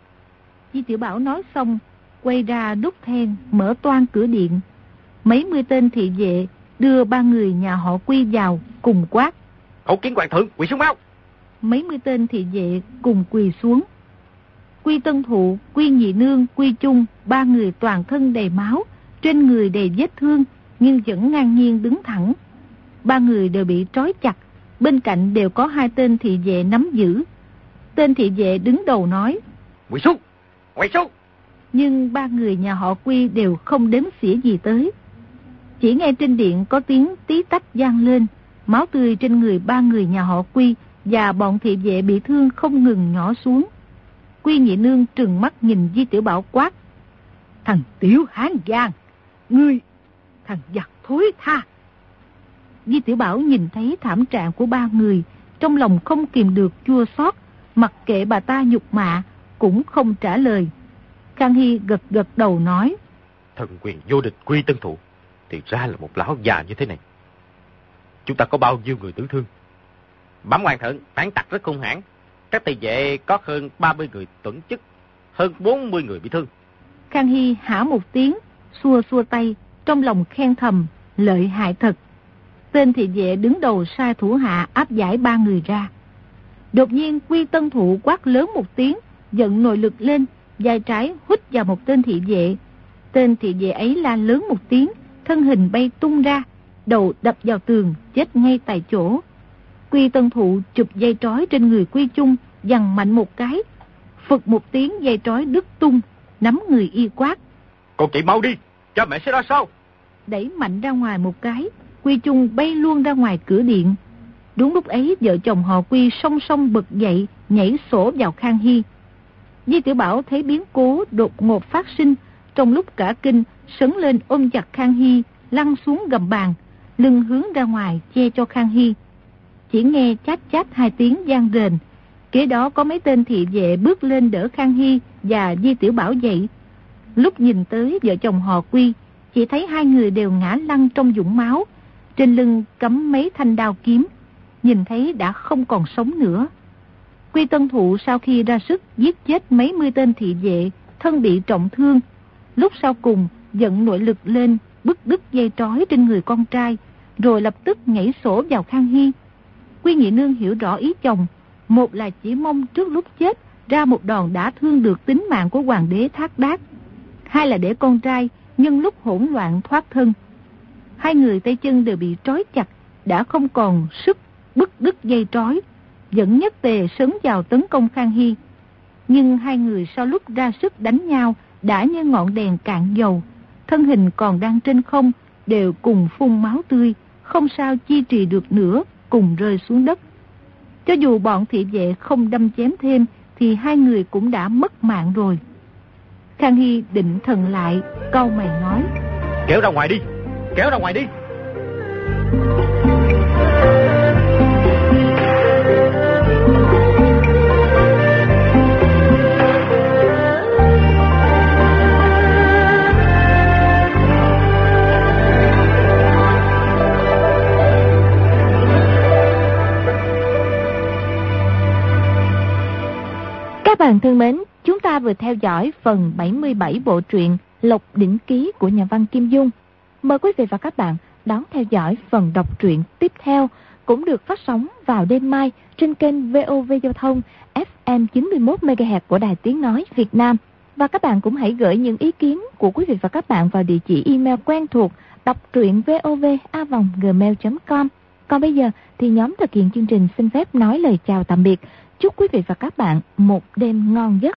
Di Tiểu Bảo nói xong, quay ra đút then, mở toang cửa điện. Mấy mươi tên thị vệ đưa ba người nhà họ Quy vào, cùng quát: Khẩu kiến hoàng thượng, quỳ xuống mau. Mấy mươi tên thị vệ cùng quỳ xuống. Quy Tân Thụ, Quy Nhị Nương, Quy Chung, ba người toàn thân đầy máu, trên người đầy vết thương, nhưng vẫn ngang nhiên đứng thẳng. Ba người đều bị trói chặt, bên cạnh đều có hai tên thị vệ nắm giữ. Tên thị vệ đứng đầu nói: Quỳ xuống, quỳ xuống. Nhưng ba người nhà họ Quy đều không đếm xỉa gì tới. Chỉ nghe trên điện có tiếng tí tách vang lên, máu tươi trên người ba người nhà họ Quy và bọn thị vệ bị thương không ngừng nhỏ xuống. Quy Nhị Nương trừng mắt nhìn Di Tiểu Bảo quát: Thằng tiểu hán giang, ngươi, thằng giặc thối tha. Di Tiểu Bảo nhìn thấy thảm trạng của ba người, trong lòng không kìm được chua xót, mặc kệ bà ta nhục mạ, cũng không trả lời. Khang Hy gật gật đầu nói: Thần quyền vô địch Quy Tân Thụ thì ra là một lão già như thế này. Chúng ta có bao nhiêu người tử thương? Bẩm hoàng thượng, phản tặc rất hung hãn. Các thị vệ có hơn ba mươi người tuẫn chức, hơn bốn mươi người bị thương. Khang Hy hả một tiếng, xua xua tay, trong lòng khen thầm, lợi hại thật. Tên thị vệ đứng đầu sai thủ hạ áp giải ba người ra. Đột nhiên Quy Tân Thụ quát lớn một tiếng, giận nội lực lên, vai trái hút vào một tên thị vệ. Tên thị vệ ấy la lớn một tiếng, thân hình bay tung ra, đầu đập vào tường, chết ngay tại chỗ. Quy Tân Thụ chụp dây trói trên người Quy Chung, giằng mạnh một cái, phực một tiếng dây trói đứt tung, nắm người y quát: Con chạy mau đi, cho mẹ sẽ ra sao? Đẩy mạnh ra ngoài một cái, Quy Chung bay luôn ra ngoài cửa điện. Đúng lúc ấy vợ chồng họ Quy song song bật dậy, nhảy sổ vào Khang Hy. Di Tiểu Bảo thấy biến cố đột ngột phát sinh, trong lúc cả kinh sấn lên ôm chặt Khang Hy, lăn xuống gầm bàn, lưng hướng ra ngoài che cho Khang Hy. Chỉ nghe chát chát hai tiếng vang rền, kế đó có mấy tên thị vệ bước lên đỡ Khang Hy và Di Tiểu Bảo dậy. Lúc nhìn tới vợ chồng họ Quy, chỉ thấy hai người đều ngã lăn trong vũng máu, trên lưng cắm mấy thanh đao kiếm, nhìn thấy đã không còn sống nữa. Quy Tân Thụ sau khi ra sức giết chết mấy mươi tên thị vệ, thân bị trọng thương, lúc sau cùng dẫn nội lực lên bứt đứt dây trói trên người con trai, rồi lập tức nhảy sổ vào Khang Hy. Quy Nhị Nương hiểu rõ ý chồng, một là chỉ mong trước lúc chết ra một đòn đã thương được tính mạng của hoàng đế Thác Đác, hai là để con trai nhân lúc hỗn loạn thoát thân. Hai người tay chân đều bị trói chặt, đã không còn sức bứt đứt dây trói, dẫn nhất tề sấn vào tấn công Khang Hy. Nhưng hai người sau lúc ra sức đánh nhau đã như ngọn đèn cạn dầu, thân hình còn đang trên không đều cùng phun máu tươi, không sao chi trì được nữa, cùng rơi xuống đất. Cho dù bọn thị vệ không đâm chém thêm thì hai người cũng đã mất mạng rồi. Khang Hy định thần lại, cau mày nói: Kéo ra ngoài đi, kéo ra ngoài đi. Các bạn thân mến, chúng ta vừa theo dõi phần bảy mươi bảy bộ truyện Lộc Đỉnh Ký của nhà văn Kim Dung. Mời quý vị và các bạn đón theo dõi phần đọc truyện tiếp theo, cũng được phát sóng vào đêm mai trên kênh vê o vê Giao thông ép em chín mươi mốt mê ga héc của Đài Tiếng Nói Việt Nam. Và các bạn cũng hãy gửi những ý kiến của quý vị và các bạn vào địa chỉ email quen thuộc đọc truyện vov a vòng gmail chấm com. Còn bây giờ thì nhóm thực hiện chương trình xin phép nói lời chào tạm biệt. Chúc quý vị và các bạn một đêm ngon giấc.